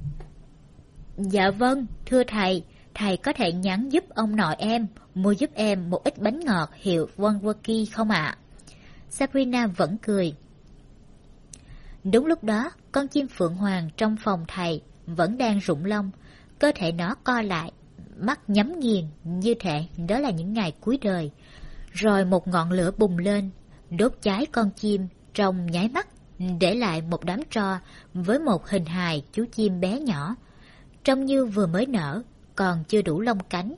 Dạ vâng, thưa thầy, thầy có thể nhắn giúp ông nội em, mua giúp em một ít bánh ngọt hiệu Wonwoki không ạ? Sabrina vẫn cười. Đúng lúc đó, con chim phượng hoàng trong phòng thầy vẫn đang rụng lông, cơ thể nó co lại, mắt nhắm nghiền như thể đó là những ngày cuối đời. Rồi một ngọn lửa bùng lên, đốt cháy con chim trong nháy mắt, để lại một đám tro với một hình hài chú chim bé nhỏ, trông như vừa mới nở, còn chưa đủ lông cánh.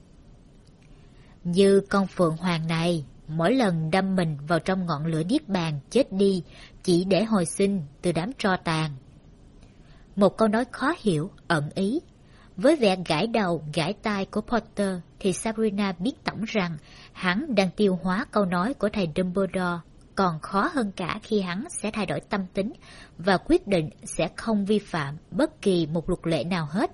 Như con phượng hoàng này, mỗi lần đâm mình vào trong ngọn lửa niết bàn chết đi, chỉ để hồi sinh từ đám tro tàn. Một câu nói khó hiểu, ẩn ý. Với vẻ gãi đầu, gãi tai của Potter, thì Sabrina biết tổng rằng hắn đang tiêu hóa câu nói của thầy Dumbledore, còn khó hơn cả khi hắn sẽ thay đổi tâm tính và quyết định sẽ không vi phạm bất kỳ một luật lệ nào hết.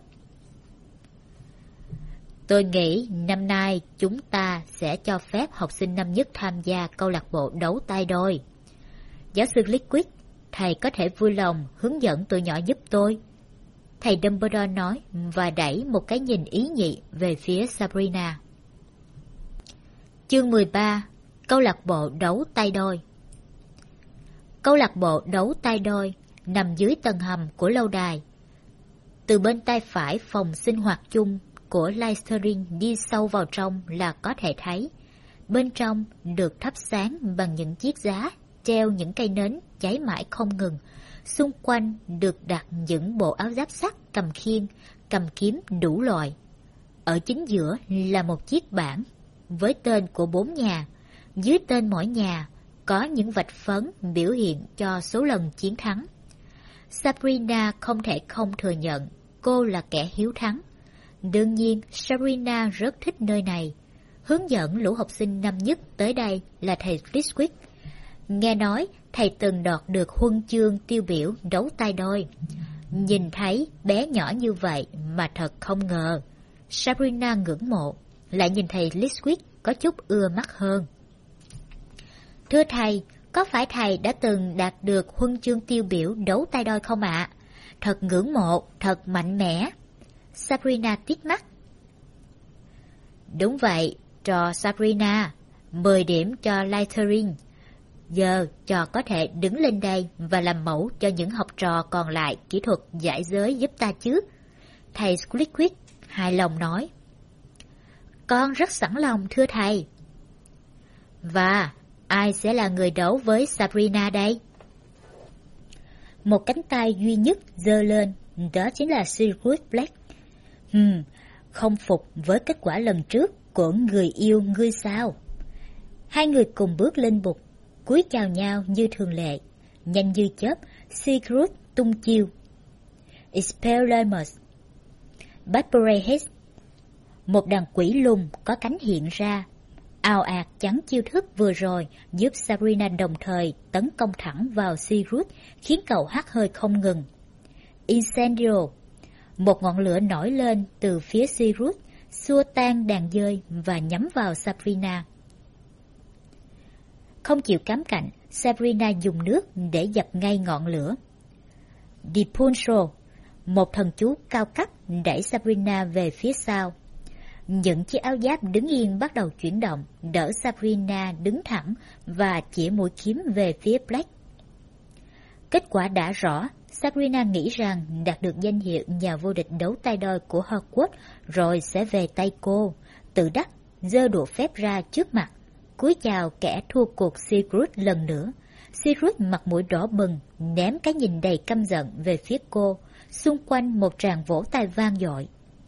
Tôi nghĩ năm nay chúng ta sẽ cho phép học sinh năm nhất tham gia câu lạc bộ đấu tay đôi. Giáo sư Flitwick, thầy có thể vui lòng hướng dẫn tụi nhỏ giúp tôi. Thầy Dumbledore nói và đẩy một cái nhìn ý nhị về phía Sabrina. Chương 13. Câu lạc bộ đấu tay đôi. Câu lạc bộ đấu tay đôi nằm dưới tầng hầm của lâu đài. Từ bên tay phải phòng sinh hoạt chung của Slytherin đi sâu vào trong là có thể thấy. Bên trong được thắp sáng bằng những chiếc giá treo những cây nến cháy mãi không ngừng. Xung quanh được đặt những bộ áo giáp sắt cầm khiên, cầm kiếm đủ loại. Ở chính giữa là một chiếc bảng với tên của 4 nhà. Dưới tên mỗi nhà có những vạch phấn biểu hiện cho số lần chiến thắng. Sabrina không thể không thừa nhận cô là kẻ hiếu thắng. Đương nhiên, Sabrina rất thích nơi này. Hướng dẫn lũ học sinh năm nhất tới đây là thầy Flitwick. Nghe nói thầy từng đoạt được huân chương tiêu biểu đấu tay đôi. Nhìn thấy bé nhỏ như vậy mà thật không ngờ. Sabrina ngưỡng mộ, lại nhìn thầy Flitwick có chút ưa mắt hơn. Thưa thầy, có phải thầy đã từng đạt được huân chương tiêu biểu đấu tay đôi không ạ? Thật ngưỡng mộ, thật mạnh mẽ. Sabrina tít mắt. Đúng vậy, trò Sabrina, 10 điểm cho Slytherin. Giờ trò có thể đứng lên đây và làm mẫu cho những học trò còn lại kỹ thuật giải giới giúp ta chứ. Thầy Flitwick hài lòng nói. Con rất sẵn lòng thưa thầy. Và ai sẽ là người đấu với Sabrina đây? Một cánh tay duy nhất giơ lên, đó chính là Sirius Black. Không phục với kết quả lần trước của người yêu ngươi sao? Hai người cùng bước lên bục, cúi chào nhau như thường lệ. Nhanh như chớp, Sirius tung chiêu. Expelliarmus. Barbary Head. Một đàn quỷ lùn có cánh hiện ra, ào ạt chắn chiêu thức vừa rồi, giúp Sabrina đồng thời tấn công thẳng vào Sirius, khiến cậu hắt hơi không ngừng. Incendio. Một ngọn lửa nổi lên từ phía Sirius, xua tan đàn dơi và nhắm vào Sabrina. Không chịu cám cạnh, Sabrina dùng nước để dập ngay ngọn lửa. Depulso. Một thần chú cao cấp đẩy Sabrina về phía sau. Những chiếc áo giáp đứng yên bắt đầu chuyển động, đỡ Sabrina đứng thẳng và chĩa mũi kiếm về phía Black. Kết quả đã rõ, Sabrina nghĩ rằng đạt được danh hiệu nhà vô địch đấu tay đôi của Hogwarts rồi sẽ về tay cô. Tự đắc, giơ đũa phép ra trước mặt, cúi chào kẻ thua cuộc Sirius lần nữa. Sirius mặt mũi đỏ bừng, ném cái nhìn đầy căm giận về phía cô. Xung quanh một tràng vỗ tay vang dội.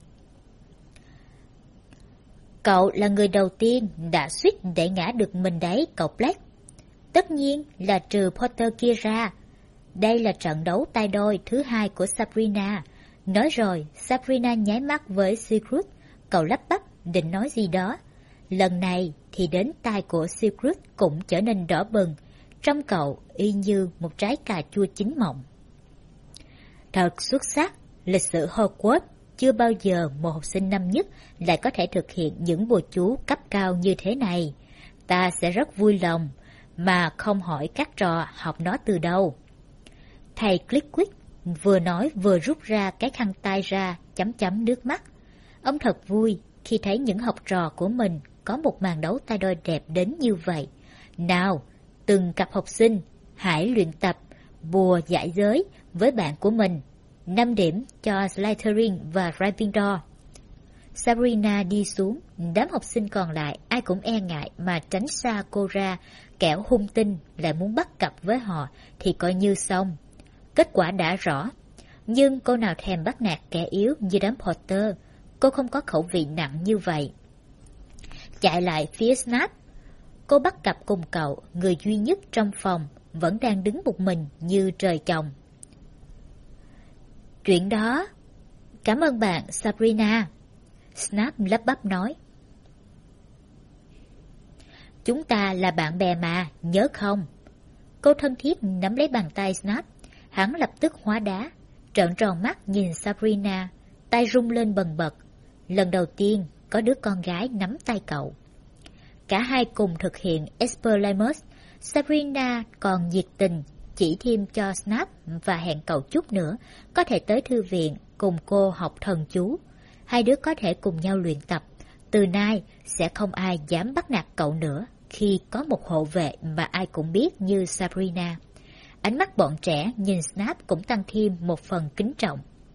Cậu là người đầu tiên đã suýt để ngã được mình đấy, cậu Black. Tất nhiên là trừ Potter kia ra. Đây là trận đấu tay đôi thứ hai của Sabrina. Nói rồi, Sabrina nháy mắt với Sigrid. Cậu lắp bắp định nói gì đó. Lần này thì đến tai của Sigrid cũng trở nên đỏ bừng. Trong cậu y như một trái cà chua chín mọng. Thật xuất sắc, lịch sử Hogwarts chưa bao giờ một học sinh năm nhất lại có thể thực hiện những bùa chú cấp cao như thế này. Ta sẽ rất vui lòng mà không hỏi các trò học nó từ đâu. Thầy Flitwick vừa nói vừa rút ra cái khăn tay ra, chấm chấm nước mắt. Ông thật vui khi thấy những học trò của mình có một màn đấu tay đôi đẹp đến như vậy. Nào, từng cặp học sinh, hãy luyện tập bùa giải giới với bạn của mình. 5 điểm cho Slytherin và Gryffindor. Sabrina đi xuống, đám học sinh còn lại ai cũng e ngại mà tránh xa cô ra, kẻo hung tinh lại muốn bắt cặp với họ thì coi như xong. Kết quả đã rõ, nhưng cô nào thèm bắt nạt kẻ yếu như đám Potter, cô không có khẩu vị nặng như vậy. Chạy lại phía Snape, cô bắt cặp cùng cậu, người duy nhất trong phòng, vẫn đang đứng một mình như trời trồng. Chuyện đó... Cảm ơn bạn, Sabrina. Snape lắp bắp nói. Chúng ta là bạn bè mà, nhớ không? Cô thân thiết nắm lấy bàn tay Snape. Hắn lập tức hóa đá, trợn tròn mắt nhìn Sabrina, tay rung lên bần bật. Lần đầu tiên có đứa con gái nắm tay cậu. Cả hai cùng thực hiện Expelliarmus. Sabrina còn nhiệt tình chỉ thêm cho Snape và hẹn cậu chút nữa có thể tới thư viện cùng cô học thần chú. Hai đứa có thể cùng nhau luyện tập. Từ nay sẽ không ai dám bắt nạt cậu nữa khi có một hộ vệ mà ai cũng biết như Sabrina. Ánh mắt bọn trẻ nhìn Snape cũng tăng thêm một phần kính trọng.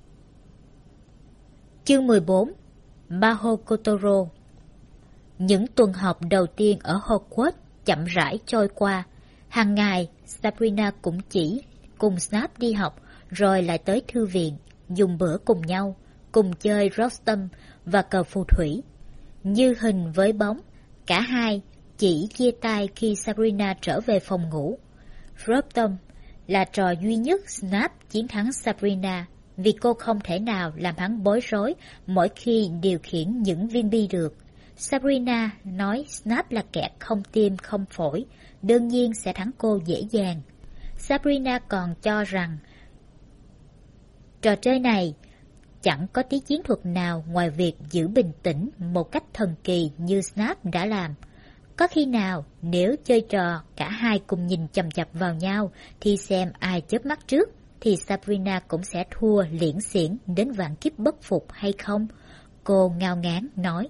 Chương 14. Mahokotoro. Những tuần học đầu tiên ở Hogwarts chậm rãi trôi qua. Hàng ngày, Sabrina cũng chỉ cùng Snape đi học, rồi lại tới thư viện, dùng bữa cùng nhau, cùng chơi Rostam và cờ phù thủy. Như hình với bóng, cả hai chỉ chia tay khi Sabrina trở về phòng ngủ. Rostam là trò duy nhất Snape chiến thắng Sabrina, vì cô không thể nào làm hắn bối rối mỗi khi điều khiển những viên bi được. Sabrina nói Snape là kẻ không tim không phổi, đương nhiên sẽ thắng cô dễ dàng. Sabrina còn cho rằng trò chơi này chẳng có tí chiến thuật nào ngoài việc giữ bình tĩnh một cách thần kỳ như Snape đã làm. Có khi nào nếu chơi trò cả hai cùng nhìn chằm chằm vào nhau thì xem ai chớp mắt trước thì Sabrina cũng sẽ thua liễn xiển đến vạn kiếp bất phục hay không? Cô ngao ngán nói.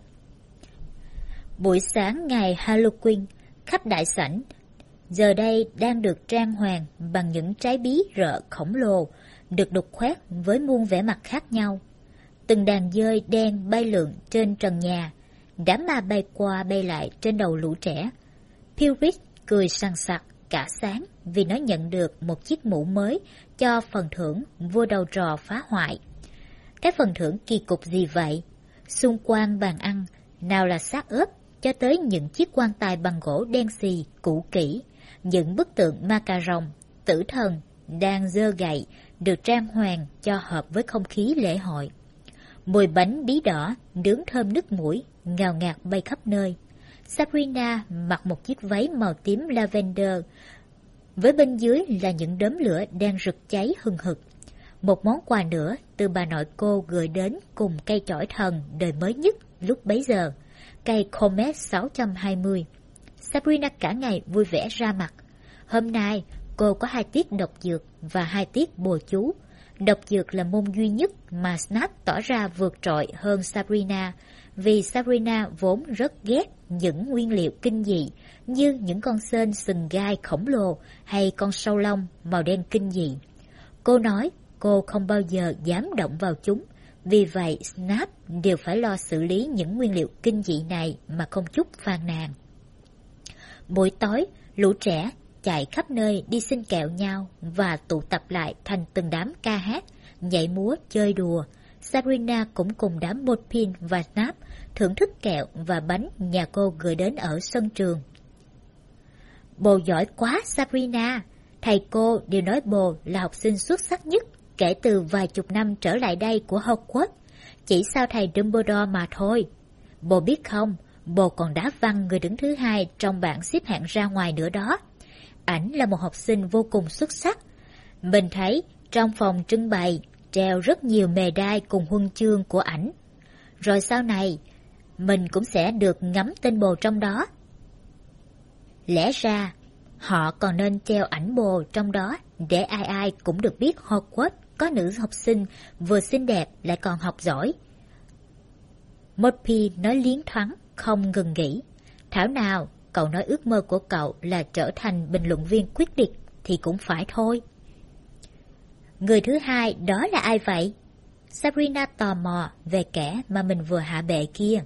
Buổi sáng ngày Halloween, khắp đại sảnh giờ đây đang được trang hoàng bằng những trái bí rợ khổng lồ, được đục khoét với muôn vẻ mặt khác nhau. Từng đàn dơi đen bay lượn trên trần nhà, đám ma bay qua bay lại trên đầu lũ trẻ. Pilrick cười sằng sặc cả sáng vì nó nhận được một chiếc mũ mới cho phần thưởng vua đầu trò phá hoại. Cái phần thưởng kỳ cục gì vậy? Xung quanh bàn ăn, nào là xác ướp, cho tới những chiếc quan tài bằng gỗ đen xì, cũ kỹ, những bức tượng ma cà rồng, tử thần đang giơ gậy được trang hoàng cho hợp với không khí lễ hội. Mùi bánh bí đỏ, nướng thơm nức mũi, ngào ngạt bay khắp nơi. Sabrina mặc một chiếc váy màu tím lavender, với bên dưới là những đốm lửa đang rực cháy hừng hực. Một món quà nữa từ bà nội cô gửi đến cùng cây chổi thần đời mới nhất lúc bấy giờ, cây Comet 620. Sabrina cả ngày vui vẻ ra mặt. Hôm nay cô có 2 tiết độc dược và 2 tiết bùa chú. Độc dược là môn duy nhất mà Snape tỏ ra vượt trội hơn Sabrina, vì Sabrina vốn rất ghét những nguyên liệu kinh dị như những con sên sừng gai khổng lồ hay con sâu lông màu đen kinh dị. Cô nói cô không bao giờ dám động vào chúng, vì vậy Snape đều phải lo xử lý những nguyên liệu kinh dị này mà không chút phàn nàn. Buổi tối, lũ trẻ chạy khắp nơi đi xin kẹo nhau và tụ tập lại thành từng đám ca hát, nhảy múa, chơi đùa. Sabrina cũng cùng đám Lupin và Snape thưởng thức kẹo và bánh nhà cô gửi đến ở sân trường. Bồ giỏi quá Sabrina, thầy cô đều nói bồ là học sinh xuất sắc nhất. kể từ vài chục năm trở lại đây của Hogwarts, chỉ sau thầy Dumbledore mà thôi. Bồ biết không, bồ còn đá văng người đứng thứ hai trong bảng xếp hạng ra ngoài nữa đó. Ảnh là một học sinh vô cùng xuất sắc. Mình thấy trong phòng trưng bày treo rất nhiều medal cùng huân chương của ảnh. Rồi sau này, mình cũng sẽ được ngắm tên bồ trong đó. Lẽ ra, họ còn nên treo ảnh bồ trong đó để ai ai cũng được biết Hogwarts có nữ học sinh vừa xinh đẹp lại còn học giỏi. Murphy nói liến thoáng, không ngừng nghỉ. Thảo nào, cậu nói ước mơ của cậu là trở thành bình luận viên quyết định thì cũng phải thôi. Người thứ hai đó là ai vậy? Sabrina tò mò về kẻ mà mình vừa hạ bệ kia.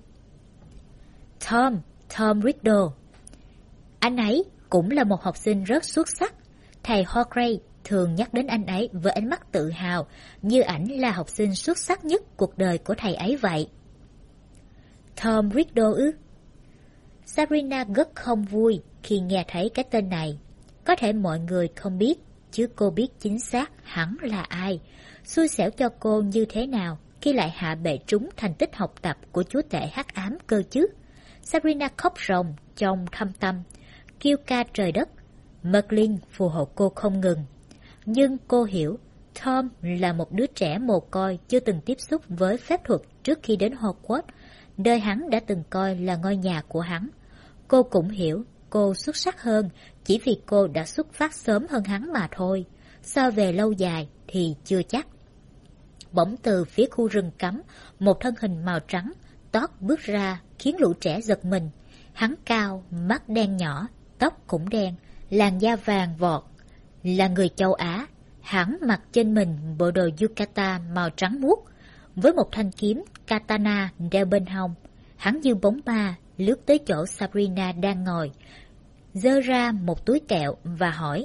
Tom Riddle. Anh ấy cũng là một học sinh rất xuất sắc. Thầy Horcrux thường nhắc đến anh ấy với ánh mắt tự hào, như ảnh là học sinh xuất sắc nhất cuộc đời của thầy ấy vậy. Tom Riddle ư? Sabrina rất không vui khi nghe thấy cái tên này. Có thể mọi người không biết, chứ cô biết chính xác hắn là ai. Xui xẻo cho cô như thế nào khi lại hạ bệ trúng thành tích học tập của chúa tể hắc ám cơ chứ. Sabrina khóc ròng trong thâm tâm, kêu ca trời đất. Merlin phù hộ cô không ngừng. Nhưng cô hiểu, Tom là một đứa trẻ mồ côi chưa từng tiếp xúc với phép thuật trước khi đến Hogwarts, nơi hắn đã từng coi là ngôi nhà của hắn. Cô cũng hiểu cô xuất sắc hơn chỉ vì cô đã xuất phát sớm hơn hắn mà thôi. So về lâu dài thì chưa chắc. Bỗng từ phía khu rừng cấm, một thân hình màu trắng tót bước ra khiến lũ trẻ giật mình. Hắn cao, mắt đen nhỏ, tóc cũng đen, làn da vàng vọt. Là người châu Á, hắn mặc trên mình bộ đồ yukata màu trắng muốt, với một thanh kiếm katana đeo bên hông. Hắn như bóng ma lướt tới chỗ Sabrina đang ngồi, giơ ra một túi kẹo và hỏi: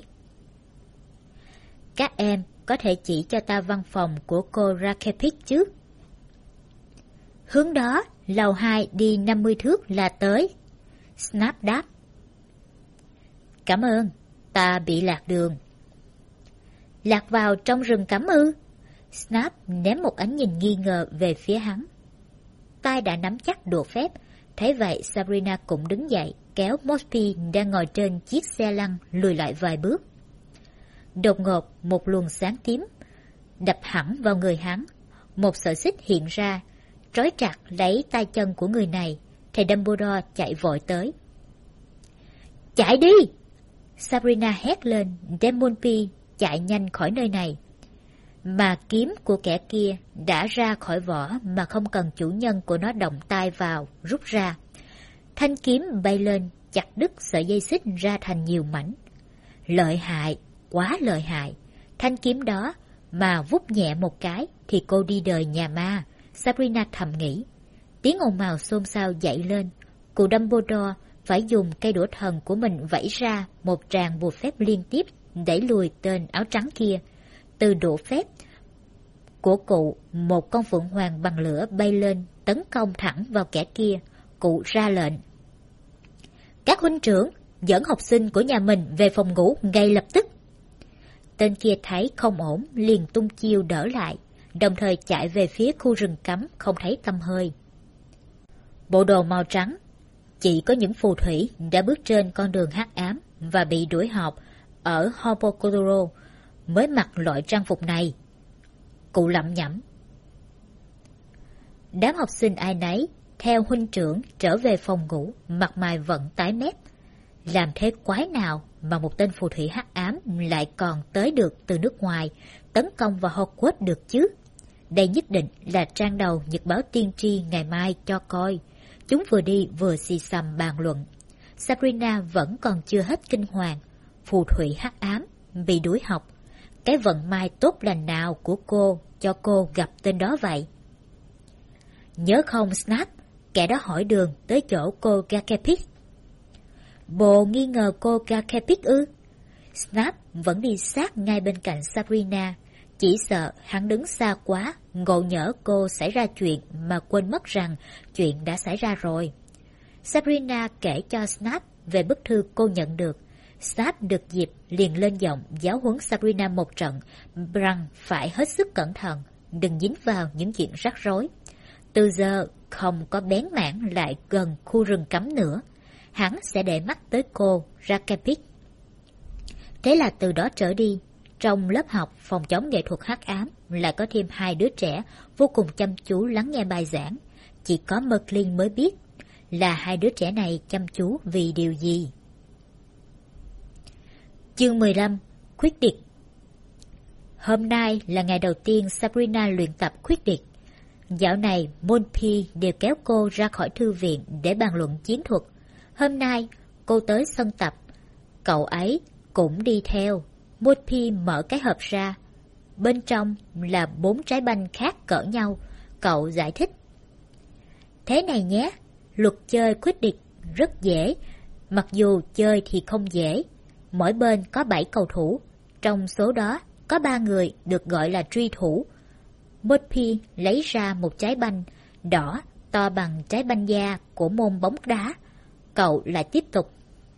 "Các em có thể chỉ cho ta văn phòng của cô Rakepik chứ?" "Hướng đó, lầu 2 đi 50 thước là tới." Snap đáp. "Cảm ơn, ta bị lạc đường." "Lạc vào trong rừng cấm ư?" Snap ném một ánh nhìn nghi ngờ về phía hắn. Tay đã nắm chắc đồ phép. Thế vậy Sabrina cũng đứng dậy, kéo Mosby đang ngồi trên chiếc xe lăn lùi lại vài bước. Đột ngột một luồng sáng tím đập hẳn vào người hắn. Một sợi xích hiện ra, trói chặt lấy tay chân của người này. Thầy Dumbledore chạy vội tới. "Chạy đi!" Sabrina hét lên để Mosby chạy nhanh khỏi nơi này. Mà kiếm của kẻ kia đã ra khỏi vỏ mà không cần chủ nhân của nó động tay vào, rút ra. Thanh kiếm bay lên, chặt đứt sợi dây xích ra thành nhiều mảnh. Lợi hại, quá lợi hại. Thanh kiếm đó mà vút nhẹ một cái thì cô đi đời nhà ma, Sabrina thầm nghĩ. Tiếng ồn ào xôn xao dậy lên. Cụ Dumbledore phải dùng cây đũa thần của mình vẫy ra một tràng bùa phép liên tiếp đẩy lùi tên áo trắng kia. Từ đũa phép của cụ, một con phượng hoàng bằng lửa bay lên, tấn công thẳng vào kẻ kia. Cụ ra lệnh: "Các huynh trưởng, dẫn học sinh của nhà mình về phòng ngủ ngay lập tức." Tên kia thấy không ổn, liền tung chiêu đỡ lại, đồng thời chạy về phía khu rừng cấm không thấy tăm hơi. Bộ đồ màu trắng, chỉ có những phù thủy đã bước trên con đường hắc ám và bị đuổi học ở Horcrux mới mặc loại trang phục này. Cụ lẩm nhẩm. Đám học sinh ai nấy theo huynh trưởng trở về phòng ngủ, mặt mày vẫn tái mét. Làm thế quái nào mà một tên phù thủy hắc ám lại còn tới được từ nước ngoài, tấn công vào Hogwarts được chứ? Đây nhất định là trang đầu nhật báo tiên tri ngày mai cho coi. Chúng vừa đi vừa xì xầm bàn luận. Sabrina vẫn còn chưa hết kinh hoàng. Phù thủy hắc ám bị đuổi học. Cái vận may tốt lành nào của cô cho cô gặp tên đó vậy? Nhớ không Snap, kẻ đó hỏi đường tới chỗ cô Rakepik. Bồ nghi ngờ cô Rakepik ư? Snap vẫn đi sát ngay bên cạnh Sabrina, chỉ sợ hắn đứng xa quá, ngộ nhỡ cô xảy ra chuyện mà quên mất rằng chuyện đã xảy ra rồi. Sabrina kể cho Snap về bức thư cô nhận được. Sáp được dịp liền lên giọng giáo huấn Sabrina một trận, rằng phải hết sức cẩn thận, đừng dính vào những chuyện rắc rối. Từ giờ không có bén mảng lại gần khu rừng cấm nữa, hắn sẽ để mắt tới cô Rakepik. Thế là từ đó trở đi, trong lớp học phòng chống nghệ thuật hắc ám lại có thêm 2 đứa trẻ vô cùng chăm chú lắng nghe bài giảng. Chỉ có Merlin mới biết là 2 đứa trẻ này chăm chú vì điều gì. Chương 15. Khuyết địch. Hôm nay là ngày đầu tiên Sabrina luyện tập khuyết địch. Dạo này Monty đều kéo cô ra khỏi thư viện để bàn luận chiến thuật. Hôm nay cô tới sân tập, cậu ấy cũng đi theo. Monty mở cái hộp ra, bên trong là 4 trái banh khác cỡ nhau. Cậu giải thích: thế này nhé, luật chơi khuyết địch rất dễ, mặc dù chơi thì không dễ. Mỗi bên có 7 cầu thủ, trong số đó có 3 người được gọi là truy thủ. Monty lấy ra một trái banh đỏ to bằng trái banh da của môn bóng đá. Cậu lại tiếp tục: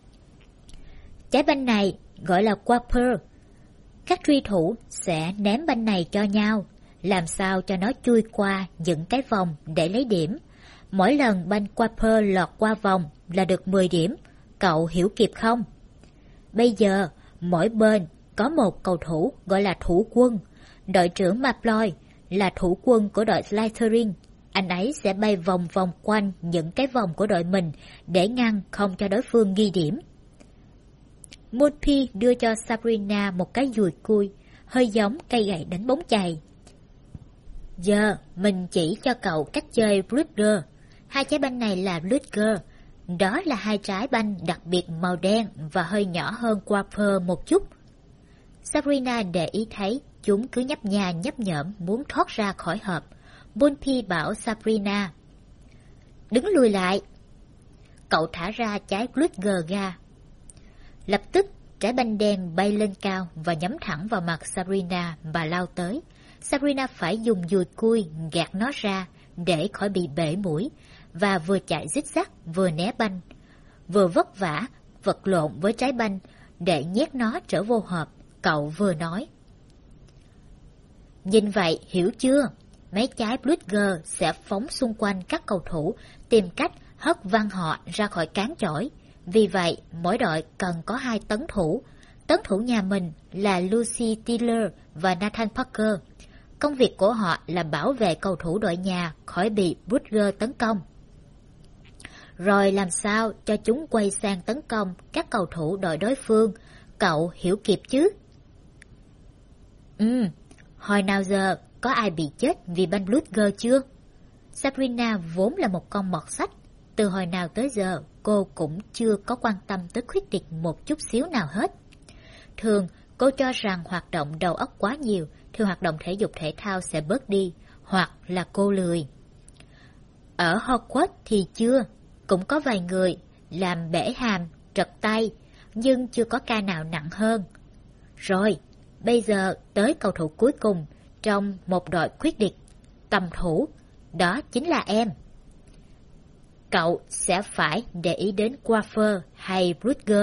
trái banh này gọi là Quapper. Các truy thủ sẽ ném banh này cho nhau, làm sao cho nó chui qua những cái vòng để lấy điểm. Mỗi lần banh Quapper lọt qua vòng là được 10 điểm. Cậu hiểu kịp không? Bây giờ mỗi bên có một cầu thủ gọi là thủ quân. Đội trưởng Malfoy là thủ quân của đội Slytherin. Anh ấy sẽ bay vòng vòng quanh những cái vòng của đội mình để ngăn không cho đối phương ghi điểm. Monty đưa cho Sabrina một cái dùi cui, hơi giống cây gậy đánh bóng chày. Giờ mình chỉ cho cậu cách chơi Bludger. 2 trái banh này là Bludger. Đó là 2 trái banh đặc biệt màu đen và hơi nhỏ hơn Quapper một chút. Sabrina để ý thấy chúng cứ nhấp nha nhấp nhởm muốn thoát ra khỏi hộp. Monty bảo Sabrina: đứng lùi lại. Cậu thả ra trái Bludger ra. Lập tức trái banh đen bay lên cao và nhắm thẳng vào mặt Sabrina và lao tới. Sabrina phải dùng dùi cui gạt nó ra để khỏi bị bể mũi, và vừa chạy rích rắc vừa né banh, vừa vất vả vật lộn với trái banh để nhét nó trở vô hộp. Cậu vừa nói: nhìn vậy hiểu chưa? Mấy trái Bludger sẽ phóng xung quanh các cầu thủ, tìm cách hất văng họ ra khỏi cán chổi. Vì vậy, mỗi đội cần có 2 tấn thủ. Tấn thủ nhà mình là Lucy Tiller và Nathan Parker. Công việc của họ là bảo vệ cầu thủ đội nhà khỏi bị Bludger tấn công. Rồi làm sao cho chúng quay sang tấn công các cầu thủ đội đối phương. Cậu hiểu kịp chứ? Hồi nào giờ có ai bị chết vì banh Bludger chưa? Sabrina vốn là một con mọt sách. Từ hồi nào tới giờ cô cũng chưa có quan tâm tới khuyết địch một chút xíu nào hết. Thường cô cho rằng hoạt động đầu óc quá nhiều thì hoạt động thể dục thể thao sẽ bớt đi, hoặc là cô lười. Ở Hogwarts thì chưa, cũng có vài người làm bể hàm, trật tay, nhưng chưa có ca nào nặng hơn. Rồi, bây giờ tới cầu thủ cuối cùng trong một đội khuyết địch, tầm thủ, đó chính là em. Cậu sẽ phải để ý đến Quapper hay Bludger.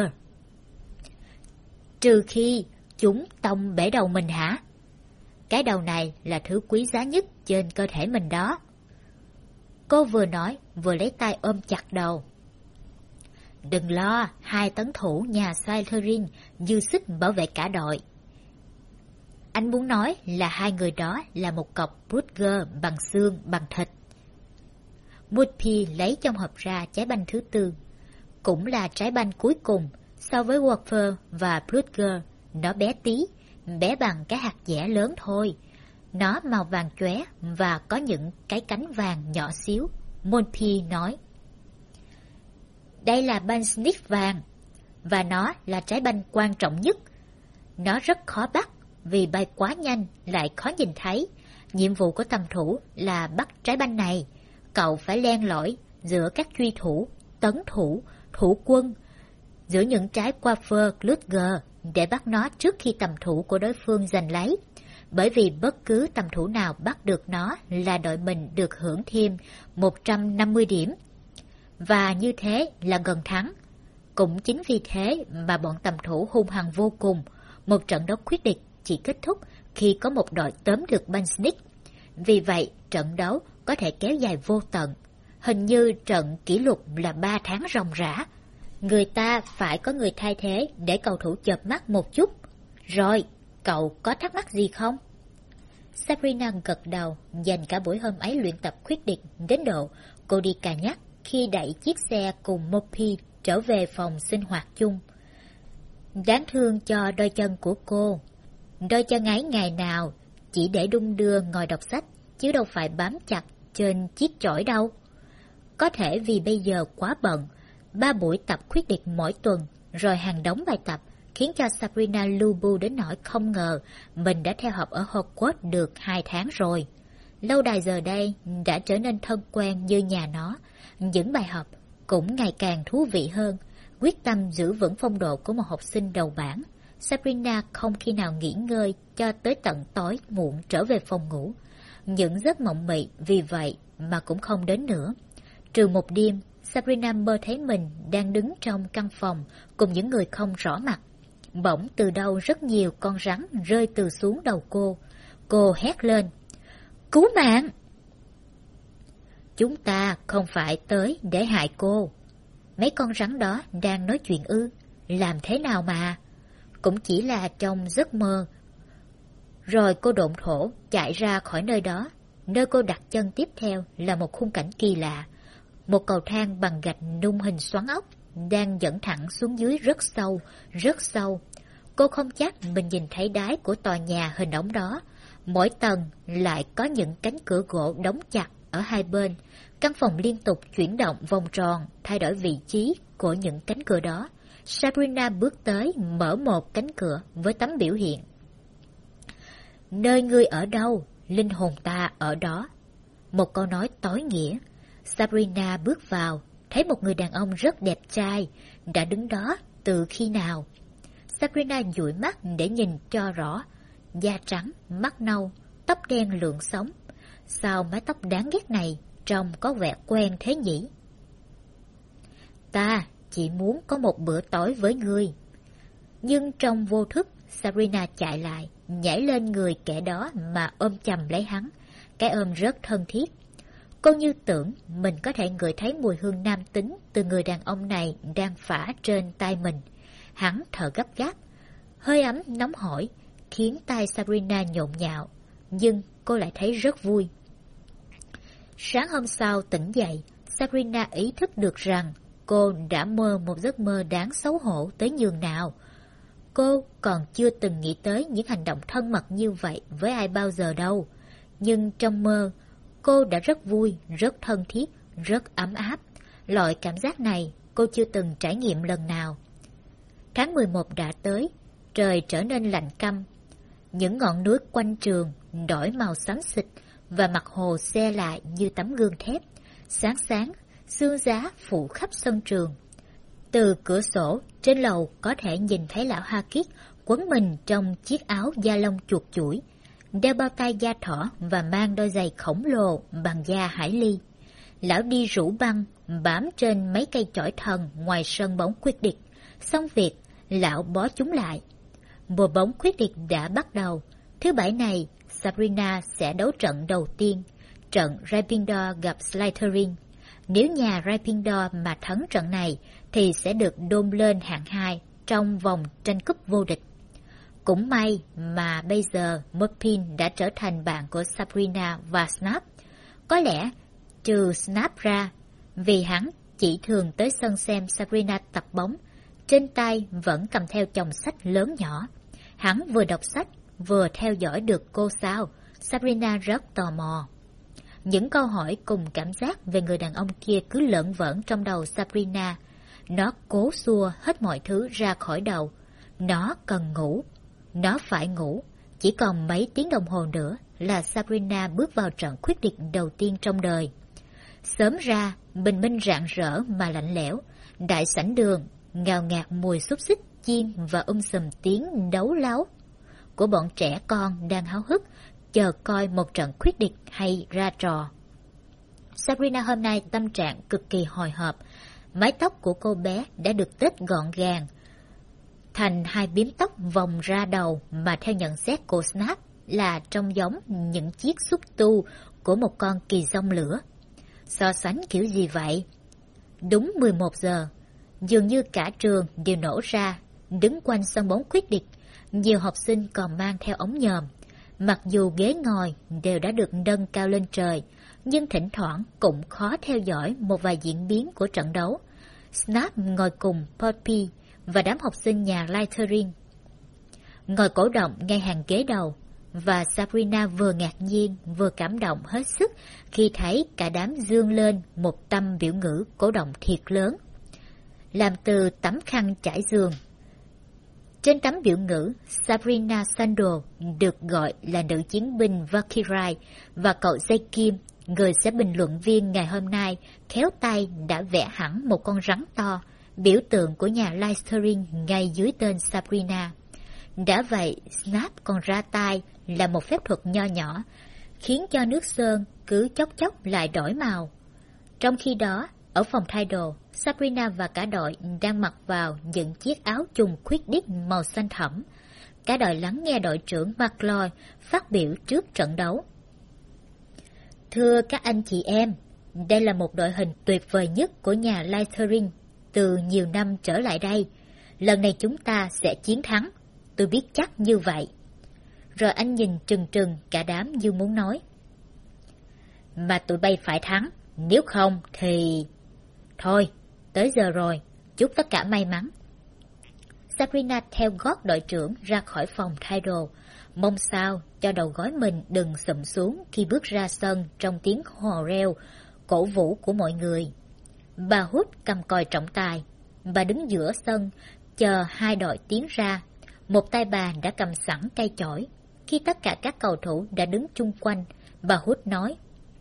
Trừ khi chúng tông bể đầu mình hả? Cái đầu này là thứ quý giá nhất trên cơ thể mình đó. Cô vừa nói vừa lấy tay ôm chặt đầu. Đừng lo, 2 tấn thủ nhà Slytherin dư sức bảo vệ cả đội. Anh muốn nói là 2 người đó là một cọc Bludger bằng xương bằng thịt. Monty lấy trong hộp ra trái banh thứ 4, cũng là trái banh cuối cùng. So với Quapper và Bludger, nó bé tí, bé bằng cái hạt dẻ lớn thôi. Nó màu vàng chóe và có những cái cánh vàng nhỏ xíu. Monty nói: đây là banh Snitch vàng, và nó là trái banh quan trọng nhất. Nó rất khó bắt vì bay quá nhanh lại khó nhìn thấy. Nhiệm vụ của tầm thủ là bắt trái banh này. Cậu phải len lỏi giữa các truy thủ, tấn thủ, thủ quân, giữa những trái Quapper, Bludger để bắt nó trước khi tầm thủ của đối phương giành lấy. Bởi vì bất cứ tầm thủ nào bắt được nó là đội mình được hưởng thêm 150 điểm. Và như thế là gần thắng. Cũng chính vì thế mà bọn tầm thủ hung hăng vô cùng. Một trận đấu quyết định chỉ kết thúc khi có một đội tóm được banh Snick. Vì vậy, trận đấu có thể kéo dài vô tận. Hình như trận kỷ lục là 3 tháng ròng rã. Người ta phải có người thay thế để cầu thủ chợp mắt một chút. Rồi, cậu có thắc mắc gì không? Sabrina gật đầu, dành cả buổi hôm ấy luyện tập quyết định đến độ cô đi cà nhắc khi đẩy chiếc xe cùng Moppy trở về phòng sinh hoạt chung. Đáng thương cho đôi chân của cô. Đôi chân ấy ngày nào chỉ để đung đưa ngồi đọc sách, chứ đâu phải bám chặt trên chiếc chổi đâu. Có thể vì bây giờ quá bận, 3 buổi tập quyết định mỗi tuần, rồi hàng đống bài tập, khiến cho Sabrina lu bu đến nỗi không ngờ mình đã theo học ở Hogwarts được 2 tháng rồi. Lâu đài giờ đây đã trở nên thân quen như nhà nó, những bài học cũng ngày càng thú vị hơn. Quyết tâm giữ vững phong độ của một học sinh đầu bảng, Sabrina không khi nào nghỉ ngơi cho tới tận tối muộn trở về phòng ngủ. Những giấc mộng mị vì vậy mà cũng không đến nữa. Trừ một đêm, Sabrina mơ thấy mình đang đứng trong căn phòng cùng những người không rõ mặt. Bỗng từ đâu rất nhiều con rắn rơi từ xuống đầu cô. Cô hét lên, cứu mạng! Chúng ta không phải tới để hại cô. Mấy con rắn đó đang nói chuyện ư? Làm thế nào mà? Cũng chỉ là trong giấc mơ. Rồi cô độn thổ chạy ra khỏi nơi đó. Nơi cô đặt chân tiếp theo là một khung cảnh kỳ lạ. Một cầu thang bằng gạch nung hình xoắn ốc đang dẫn thẳng xuống dưới rất sâu, rất sâu. Cô không chắc mình nhìn thấy đáy của tòa nhà hình ống đó. Mỗi tầng lại có những cánh cửa gỗ đóng chặt ở hai bên. Căn phòng liên tục chuyển động vòng tròn, thay đổi vị trí của những cánh cửa đó. Sabrina bước tới, mở một cánh cửa với tấm biểu hiện. Nơi ngươi ở đâu, linh hồn ta ở đó. Một câu nói tối nghĩa. Sabrina bước vào, thấy một người đàn ông rất đẹp trai, đã đứng đó từ khi nào. Sabrina dụi mắt để nhìn cho rõ. Da trắng, mắt nâu, tóc đen lượn sóng. Sao mái tóc đáng ghét này trông có vẻ quen thế nhỉ? Ta chỉ muốn có một bữa tối với ngươi. Nhưng trong vô thức, Sabrina chạy lại, nhảy lên người kẻ đó mà ôm chầm lấy hắn. Cái ôm rất thân thiết. Cô như tưởng mình có thể ngửi thấy mùi hương nam tính từ người đàn ông này đang phả trên tay mình. Hắn thở gấp gáp, hơi ấm nóng hổi, khiến tay Sabrina nhộn nhạo, nhưng cô lại thấy rất vui. Sáng hôm sau tỉnh dậy, Sabrina ý thức được rằng cô đã mơ một giấc mơ đáng xấu hổ tới nhường nào. Cô còn chưa từng nghĩ tới những hành động thân mật như vậy với ai bao giờ đâu. Nhưng trong mơ, cô đã rất vui, rất thân thiết, rất ấm áp. Loại cảm giác này cô chưa từng trải nghiệm lần nào. Tháng 11 đã tới, trời trở nên lạnh căm. Những ngọn núi quanh trường đổi màu xám xịt và mặt hồ se lại như tấm gương thép. Sáng sáng, sương giá phủ khắp sân trường. Từ cửa sổ, trên lầu có thể nhìn thấy lão Hagrid quấn mình trong chiếc áo da lông chuột chuỗi, đeo bao tay da thỏ và mang đôi giày khổng lồ bằng da hải ly. Lão đi rủ băng, bám trên mấy cây chổi thần ngoài sân bóng quyết định. Xong việc, lão bó chúng lại. Mùa bóng quyết định đã bắt đầu. Thứ bảy này, Sabrina sẽ đấu trận đầu tiên, trận Gryffindor gặp Slytherin. Nếu nhà Gryffindor mà thắng trận này, thì sẽ được đôn lên hạng 2 trong vòng tranh cúp vô địch. Cũng may mà bây giờ Merpin đã trở thành bạn của Sabrina và Snape. Có lẽ, trừ Snape ra, vì hắn chỉ thường tới sân xem Sabrina tập bóng, trên tay vẫn cầm theo chồng sách lớn nhỏ. Hắn vừa đọc sách, vừa theo dõi được cô sao. Sabrina rất tò mò. Những câu hỏi cùng cảm giác về người đàn ông kia cứ lởn vởn trong đầu Sabrina. Nó cố xua hết mọi thứ ra khỏi đầu. Nó cần ngủ. Nó phải ngủ. Chỉ còn mấy tiếng đồng hồ nữa là Sabrina bước vào trận quyết định đầu tiên trong đời. Sớm ra, bình minh rạng rỡ mà lạnh lẽo. Đại sảnh đường, ngào ngạt mùi xúc xích, chim và sùm tiếng đấu láo của bọn trẻ con đang háo hức chờ coi một trận quyết định hay ra trò. Sabrina hôm nay tâm trạng cực kỳ hồi hộp. Mái tóc của cô bé đã được tết gọn gàng thành hai bím tóc vòng ra đầu mà theo nhận xét của Snap là trông giống những chiếc xúc tu của một con kỳ dông lửa. So sánh kiểu gì vậy? Đúng 11 giờ, dường như cả trường đều nổ ra, đứng quanh sân bóng Quidditch. Nhiều học sinh còn mang theo ống nhòm. Mặc dù ghế ngồi đều đã được nâng cao lên trời, nhưng thỉnh thoảng cũng khó theo dõi một vài diễn biến của trận đấu. Snap ngồi cùng Poppy và đám học sinh nhà Slytherin, ngồi cổ động ngay hàng ghế đầu, và Sabrina vừa ngạc nhiên vừa cảm động hết sức khi thấy cả đám dương lên một tấm biểu ngữ cổ động thiệt lớn, làm từ tấm khăn trải giường. Trên tấm biểu ngữ, Sabrina Sandel được gọi là nữ chiến binh Valkyrie, và cậu Dây Kim, người sẽ bình luận viên ngày hôm nay, khéo tay đã vẽ hẳn một con rắn to, biểu tượng của nhà Slytherin ngay dưới tên Sabrina. Đã vậy, Snap còn ra tay là một phép thuật nho nhỏ, khiến cho nước sơn cứ chốc chốc lại đổi màu. Trong khi đó, ở phòng thay đồ, Sabrina và cả đội đang mặc vào những chiếc áo chùng Quidditch màu xanh thẫm. Cả đội lắng nghe đội trưởng McLeod phát biểu trước trận đấu. Thưa các anh chị em, đây là một đội hình tuyệt vời nhất của nhà Slytherin từ nhiều năm trở lại đây. Lần này chúng ta sẽ chiến thắng, tôi biết chắc như vậy. Rồi anh nhìn trừng trừng cả đám như muốn nói. Mà tụi bay phải thắng, nếu không thì... Thôi, tới giờ rồi, chúc tất cả may mắn. Sabrina theo gót đội trưởng ra khỏi phòng thay đồ, mong sao cho đầu gối mình đừng sụm xuống khi bước ra sân trong tiếng hò reo, cổ vũ của mọi người. Bà Hood cầm còi trọng tài, bà đứng giữa sân, chờ hai đội tiến ra. Một tay bà đã cầm sẵn cây chổi. Khi tất cả các cầu thủ đã đứng chung quanh, bà Hood nói: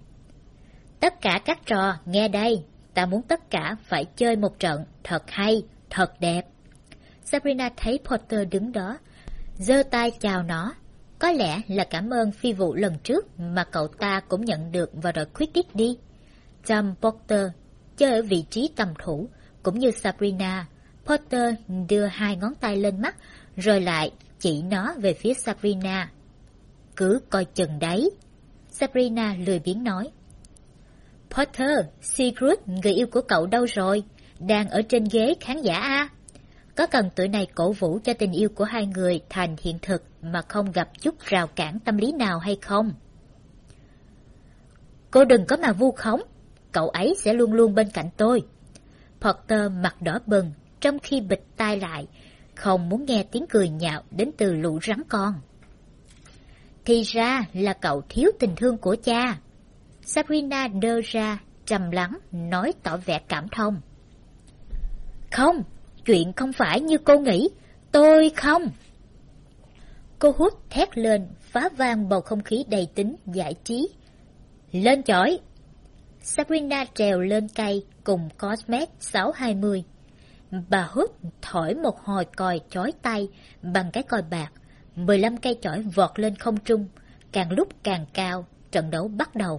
Tất cả các trò, nghe đây, ta muốn tất cả phải chơi một trận thật hay, thật đẹp. Sabrina thấy Potter đứng đó, giơ tay chào nó. Có lẽ là cảm ơn phi vụ lần trước mà cậu ta cũng nhận được vào đội Quidditch đi. Tom Potter chơi ở vị trí tầm thủ, cũng như Sabrina. Potter đưa hai ngón tay lên mắt, rồi lại chỉ nó về phía Sabrina. Cứ coi chừng đấy. Sabrina lười biếng nói. Potter, Sigrid, người yêu của cậu đâu rồi? Đang ở trên ghế khán giả à? Có cần tụi này cổ vũ cho tình yêu của hai người thành hiện thực mà không gặp chút rào cản tâm lý nào hay không? Cô đừng có mà vu khống, cậu ấy sẽ luôn luôn bên cạnh tôi. Potter mặt đỏ bừng, trong khi bịt tai lại, không muốn nghe tiếng cười nhạo đến từ lũ rắn con. Thì ra là cậu thiếu tình thương của cha. Sabrina đơ ra, trầm lắng, nói tỏ vẻ cảm thông. Không, chuyện không phải như cô nghĩ, tôi không. Cô Hood thét lên, phá vang bầu không khí đầy tính giải trí. Lên chổi! Sabrina trèo lên cây cùng Cosmet 620. Bà Hood thổi một hồi còi chói tay bằng cái còi bạc. 15 cây chổi vọt lên không trung, càng lúc càng cao, trận đấu bắt đầu.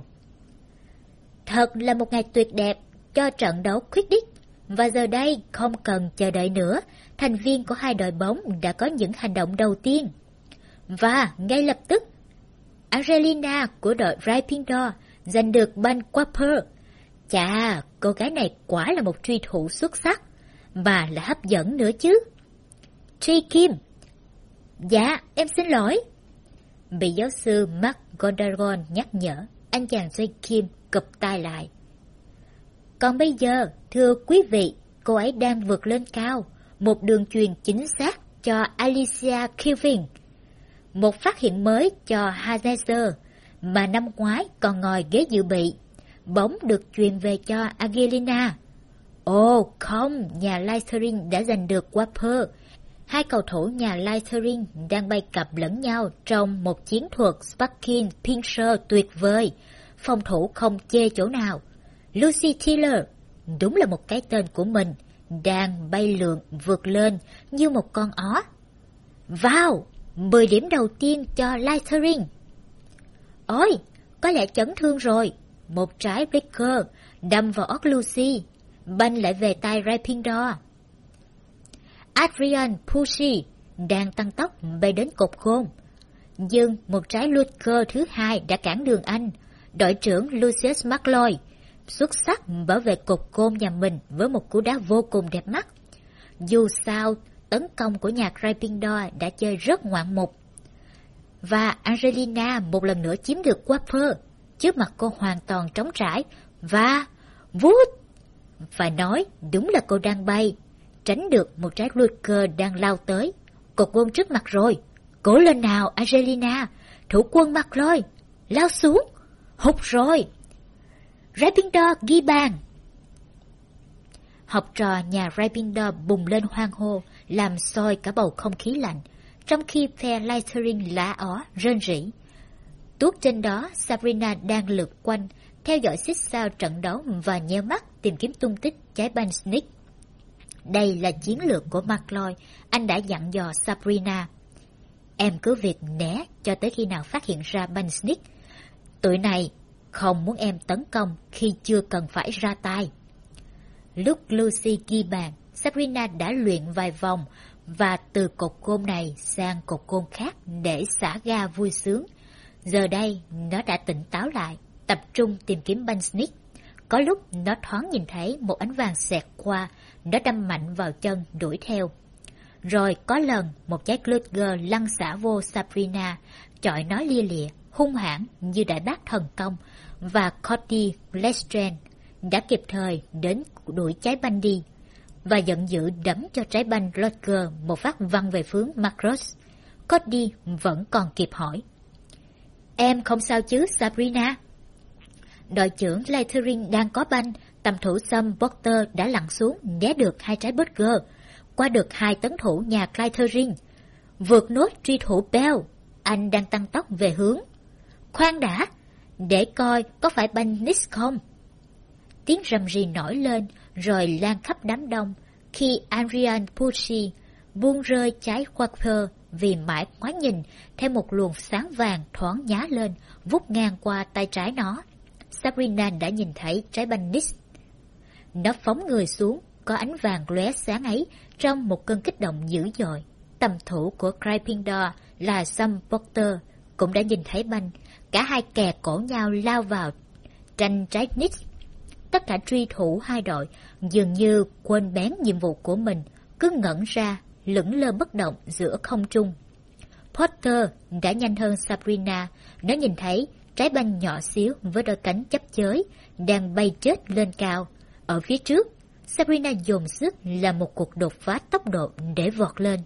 Thật là một ngày tuyệt đẹp cho trận đấu Quidditch. Và giờ đây không cần chờ đợi nữa, thành viên của hai đội bóng đã có những hành động đầu tiên. Và ngay lập tức, Angelina của đội Gryffindor giành được banh Quapper. Chà, cô gái này quả là một truy thủ xuất sắc, mà là hấp dẫn nữa chứ. Tri Kim. Dạ, em xin lỗi. Bị giáo sư McGonagall nhắc nhở, anh chàng Tri Kim cụp tay lại. Còn bây giờ, thưa quý vị, cô ấy đang vượt lên cao, một đường chuyền chính xác cho Alicia Kilvin. Một phát hiện mới cho Hazer, mà năm ngoái còn ngồi ghế dự bị. Bóng được chuyền về cho Angelina. Ồ không, nhà Slytherin đã giành được Wapper. Hai cầu thủ nhà Slytherin đang bay cặp lẫn nhau trong một chiến thuật Sparking Pincer tuyệt vời. Phòng thủ không chê chỗ nào. Lucy Tiller, đúng là một cái tên của mình, đang bay lượn vượt lên như một con ó. Vào, 10 điểm đầu tiên cho Slytherin. Ôi, có lẽ chấn thương rồi. Một trái Breaker đâm vào óc Lucy. banh lại về tay Gryffindor. Adrian Pucci đang tăng tốc bay đến cột gôn. Nhưng một trái Luther thứ hai đã cản đường anh. Đội trưởng Lucius Malfoy xuất sắc bảo vệ cột gôn nhà mình với một cú đá vô cùng đẹp mắt. Dù sao, tấn công của nhà Gryffindor đã chơi rất ngoạn mục. Và Angelina một lần nữa chiếm được Whopper. Trước mặt cô hoàn toàn trống trải. Và... vút! Phải nói, đúng là cô đang bay. Tránh được một trái Luther đang lao tới. Cột gôn trước mặt rồi. Cố lên nào, Angelina. Thủ quân Malfoy. Lao xuống. Hụt rồi. Gryffindor ghi bàn. Học trò nhà Gryffindor bùng lên hoan hô, làm sôi cả bầu không khí lạnh, trong khi phe Slytherin lá ó, rên rỉ. Tuốt trên đó, Sabrina đang lượt quanh, theo dõi xích sao trận đấu và nheo mắt tìm kiếm tung tích trái banh Snake. Đây là chiến lược của Malfoy, anh đã dặn dò Sabrina. Em cứ việc né cho tới khi nào phát hiện ra banh Snake. Tụi này không muốn em tấn công khi chưa cần phải ra tay. Lúc Lucy ghi bàn, Sabrina đã luyện vài vòng và từ cột gôn này sang cột gôn khác để xả ga vui sướng. Giờ đây, nó đã tỉnh táo lại, tập trung tìm kiếm banh Snake. Có lúc nó thoáng nhìn thấy một ánh vàng xẹt qua, nó đâm mạnh vào chân đuổi theo. Rồi có lần một trái Kluger lăn xả vô Sabrina, chọi nó lia lịa, hung hãn như đại bác thần công, và Cody Lestrange đã kịp thời đến đuổi trái banh đi, và giận dữ đấm cho trái banh Kluger một phát văng về hướng Marcus. Cody vẫn còn kịp hỏi. Em không sao chứ, Sabrina? Đội trưởng Slytherin đang có banh, tầm thủ Sam Potter đã lặn xuống né được 2 trái Burger, qua được 2 tấn thủ nhà Slytherin. Vượt nốt truy thủ Bell, anh đang tăng tốc về hướng. Khoan đã, để coi có phải banh Nix không? Tiếng rầm rì nổi lên rồi lan khắp đám đông khi Adrian Pucci buông rơi trái Quaker vì mãi ngoái nhìn theo một luồng sáng vàng thoáng nhá lên vút ngang qua tay trái nó. Sabrina đã nhìn thấy trái banh Nix. Nó phóng người xuống, có ánh vàng lóe sáng ấy trong một cơn kích động dữ dội. Tầm thủ của Gryffindor là Sam Potter cũng đã nhìn thấy banh. Cả hai kè cổ nhau lao vào tranh trái Nix. Tất cả truy thủ hai đội dường như quên bén nhiệm vụ của mình, cứ ngẩn ra, lững lơ bất động giữa không trung. Potter đã nhanh hơn Sabrina, nó nhìn thấy trái banh nhỏ xíu với đôi cánh chấp chới đang bay chết lên cao. Ở phía trước, Sabrina dồn sức làm một cuộc đột phá tốc độ để vọt lên.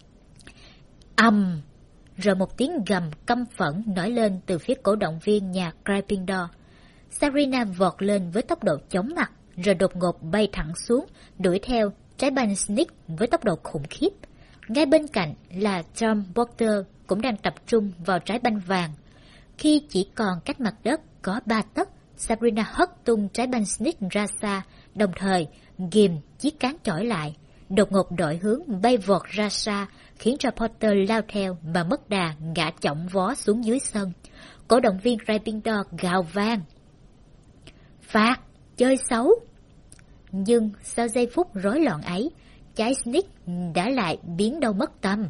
Ầm! Rồi một tiếng gầm căm phẫn nổi lên từ phía cổ động viên nhà Gryffindor. Sabrina vọt lên với tốc độ chóng mặt, rồi đột ngột bay thẳng xuống, đuổi theo trái banh Snake với tốc độ khủng khiếp. Ngay bên cạnh là Tom Potter cũng đang tập trung vào trái banh vàng. Khi chỉ còn cách mặt đất có 3 tấc, Sabrina hất tung trái banh Snake ra xa, đồng thời ghìm chiếc cán chổi lại. Đột ngột đổi hướng bay vọt ra xa, khiến cho Potter lao theo mà mất đà ngã chỏng vó xuống dưới sân. Cổ động viên Gryffindor gào vang. Phạt, chơi xấu. Nhưng sau giây phút rối loạn ấy, trái Snake đã lại biến đâu mất tầm.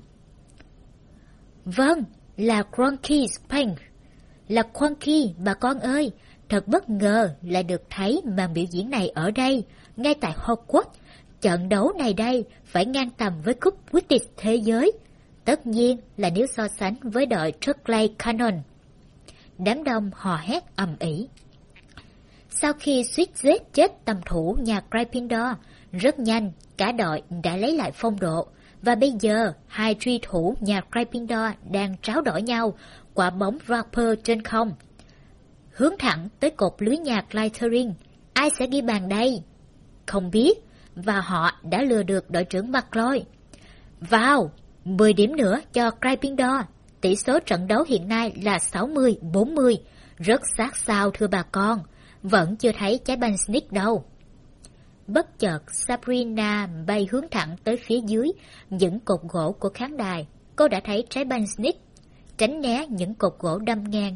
Vâng, là Cronky Spank. Là Cronky, bà con ơi. Thật bất ngờ lại được thấy màn biểu diễn này ở đây, ngay tại Hogwarts. Trận đấu này đây phải ngang tầm với cúp Quidditch thế giới. Tất nhiên là nếu so sánh với đội Turkley Cannon. Đám đông hò hét ầm ĩ. Sau khi suýt giết chết tầm thủ nhà Gryffindor, rất nhanh cả đội đã lấy lại phong độ. Và bây giờ, hai truy thủ nhà Gryffindor đang tráo đổi nhau, quả bóng Rapper trên không. Hướng thẳng tới cột lưới nhà Slytherin. Ai sẽ ghi bàn đây? Không biết, và họ đã lừa được đội trưởng Malfoy. Vào, 10 điểm nữa cho Gryffindor. Tỷ số trận đấu hiện nay là 60-40. Rất sát sao thưa bà con. Vẫn chưa thấy trái banh Snake đâu. Bất chợt, Sabrina bay hướng thẳng tới phía dưới những cột gỗ của khán đài. Cô đã thấy trái banh Snake. Tránh né những cột gỗ đâm ngang,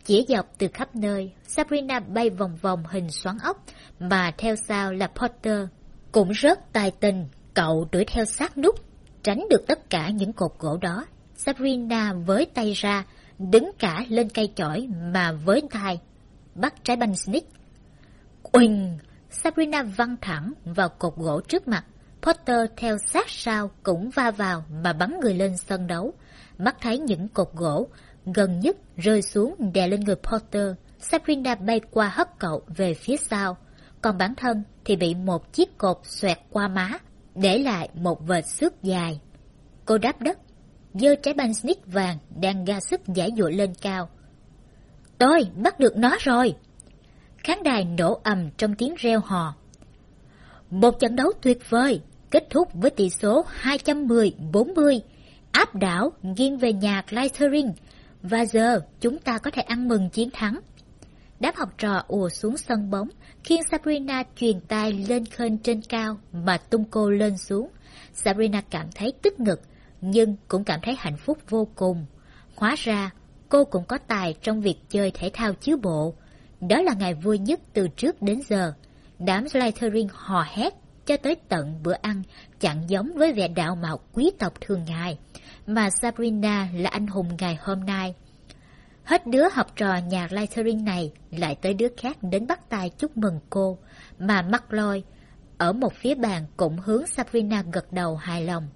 chĩa dọc từ khắp nơi. Sabrina bay vòng vòng hình xoắn ốc, mà theo sau là Potter. Cũng rất tài tình, cậu đuổi theo sát nút, tránh được tất cả những cột gỗ đó. Sabrina với tay ra, đứng cả lên cây chổi mà với tay bắt trái banh Snake. Uỳnh! Sabrina văng thẳng vào cột gỗ trước mặt. Potter theo sát sau cũng va vào mà bắn người lên sân đấu. Mắt thấy những cột gỗ gần nhất rơi xuống đè lên người Potter, Sabrina bay qua hất cậu về phía sau, còn bản thân thì bị một chiếc cột xoẹt qua má, để lại một vệt xước dài. Cô đáp đất, giơ trái banh Snake vàng đang ra sức giãy giụa lên cao. Tôi bắt được nó rồi! Khán đài nổ ầm trong tiếng reo hò. Một trận đấu tuyệt vời, kết thúc với tỷ số 210-40, áp đảo nghiêng về nhà Slytherin, và giờ chúng ta có thể ăn mừng chiến thắng. Đám học trò ùa xuống sân bóng, khiến Sabrina chuyền tay lên khênh trên cao mà tung cô lên xuống. Sabrina cảm thấy tức ngực, nhưng cũng cảm thấy hạnh phúc vô cùng. Hóa ra, cô cũng có tài trong việc chơi thể thao chứ bộ. Đó là ngày vui nhất từ trước đến giờ. Đám Slytherin hò hét cho tới tận bữa ăn, chẳng giống với vẻ đạo mạo quý tộc thường ngày, mà Sabrina là anh hùng ngày hôm nay. Hết đứa học trò nhà Slytherin này lại tới đứa khác đến bắt tay chúc mừng cô, mà McLeod ở một phía bàn cũng hướng Sabrina gật đầu hài lòng.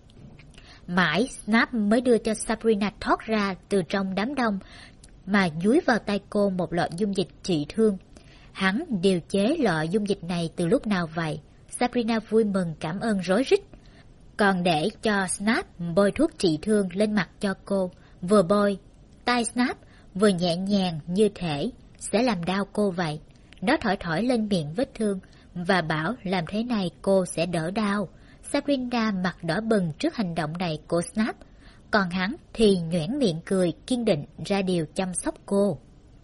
Mãi Snape mới đưa cho Sabrina thoát ra từ trong đám đông, mà dúi vào tay cô một lọ dung dịch trị thương. Hắn điều chế lọ dung dịch này từ lúc nào vậy? Sabrina vui mừng cảm ơn rối rít, còn để cho Snape bôi thuốc trị thương lên mặt cho cô. Vừa bôi, tay Snape vừa nhẹ nhàng như thể sẽ làm đau cô vậy. Nó thổi thổi lên miệng vết thương và bảo làm thế này cô sẽ đỡ đau. Sabrina mặt đỏ bừng trước hành động này của Snape, còn hắn thì nhoẻn miệng cười kiên định ra điều chăm sóc cô.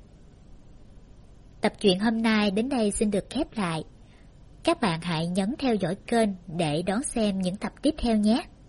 Tập truyện hôm nay đến đây xin được khép lại. Các bạn hãy nhấn theo dõi kênh để đón xem những tập tiếp theo nhé.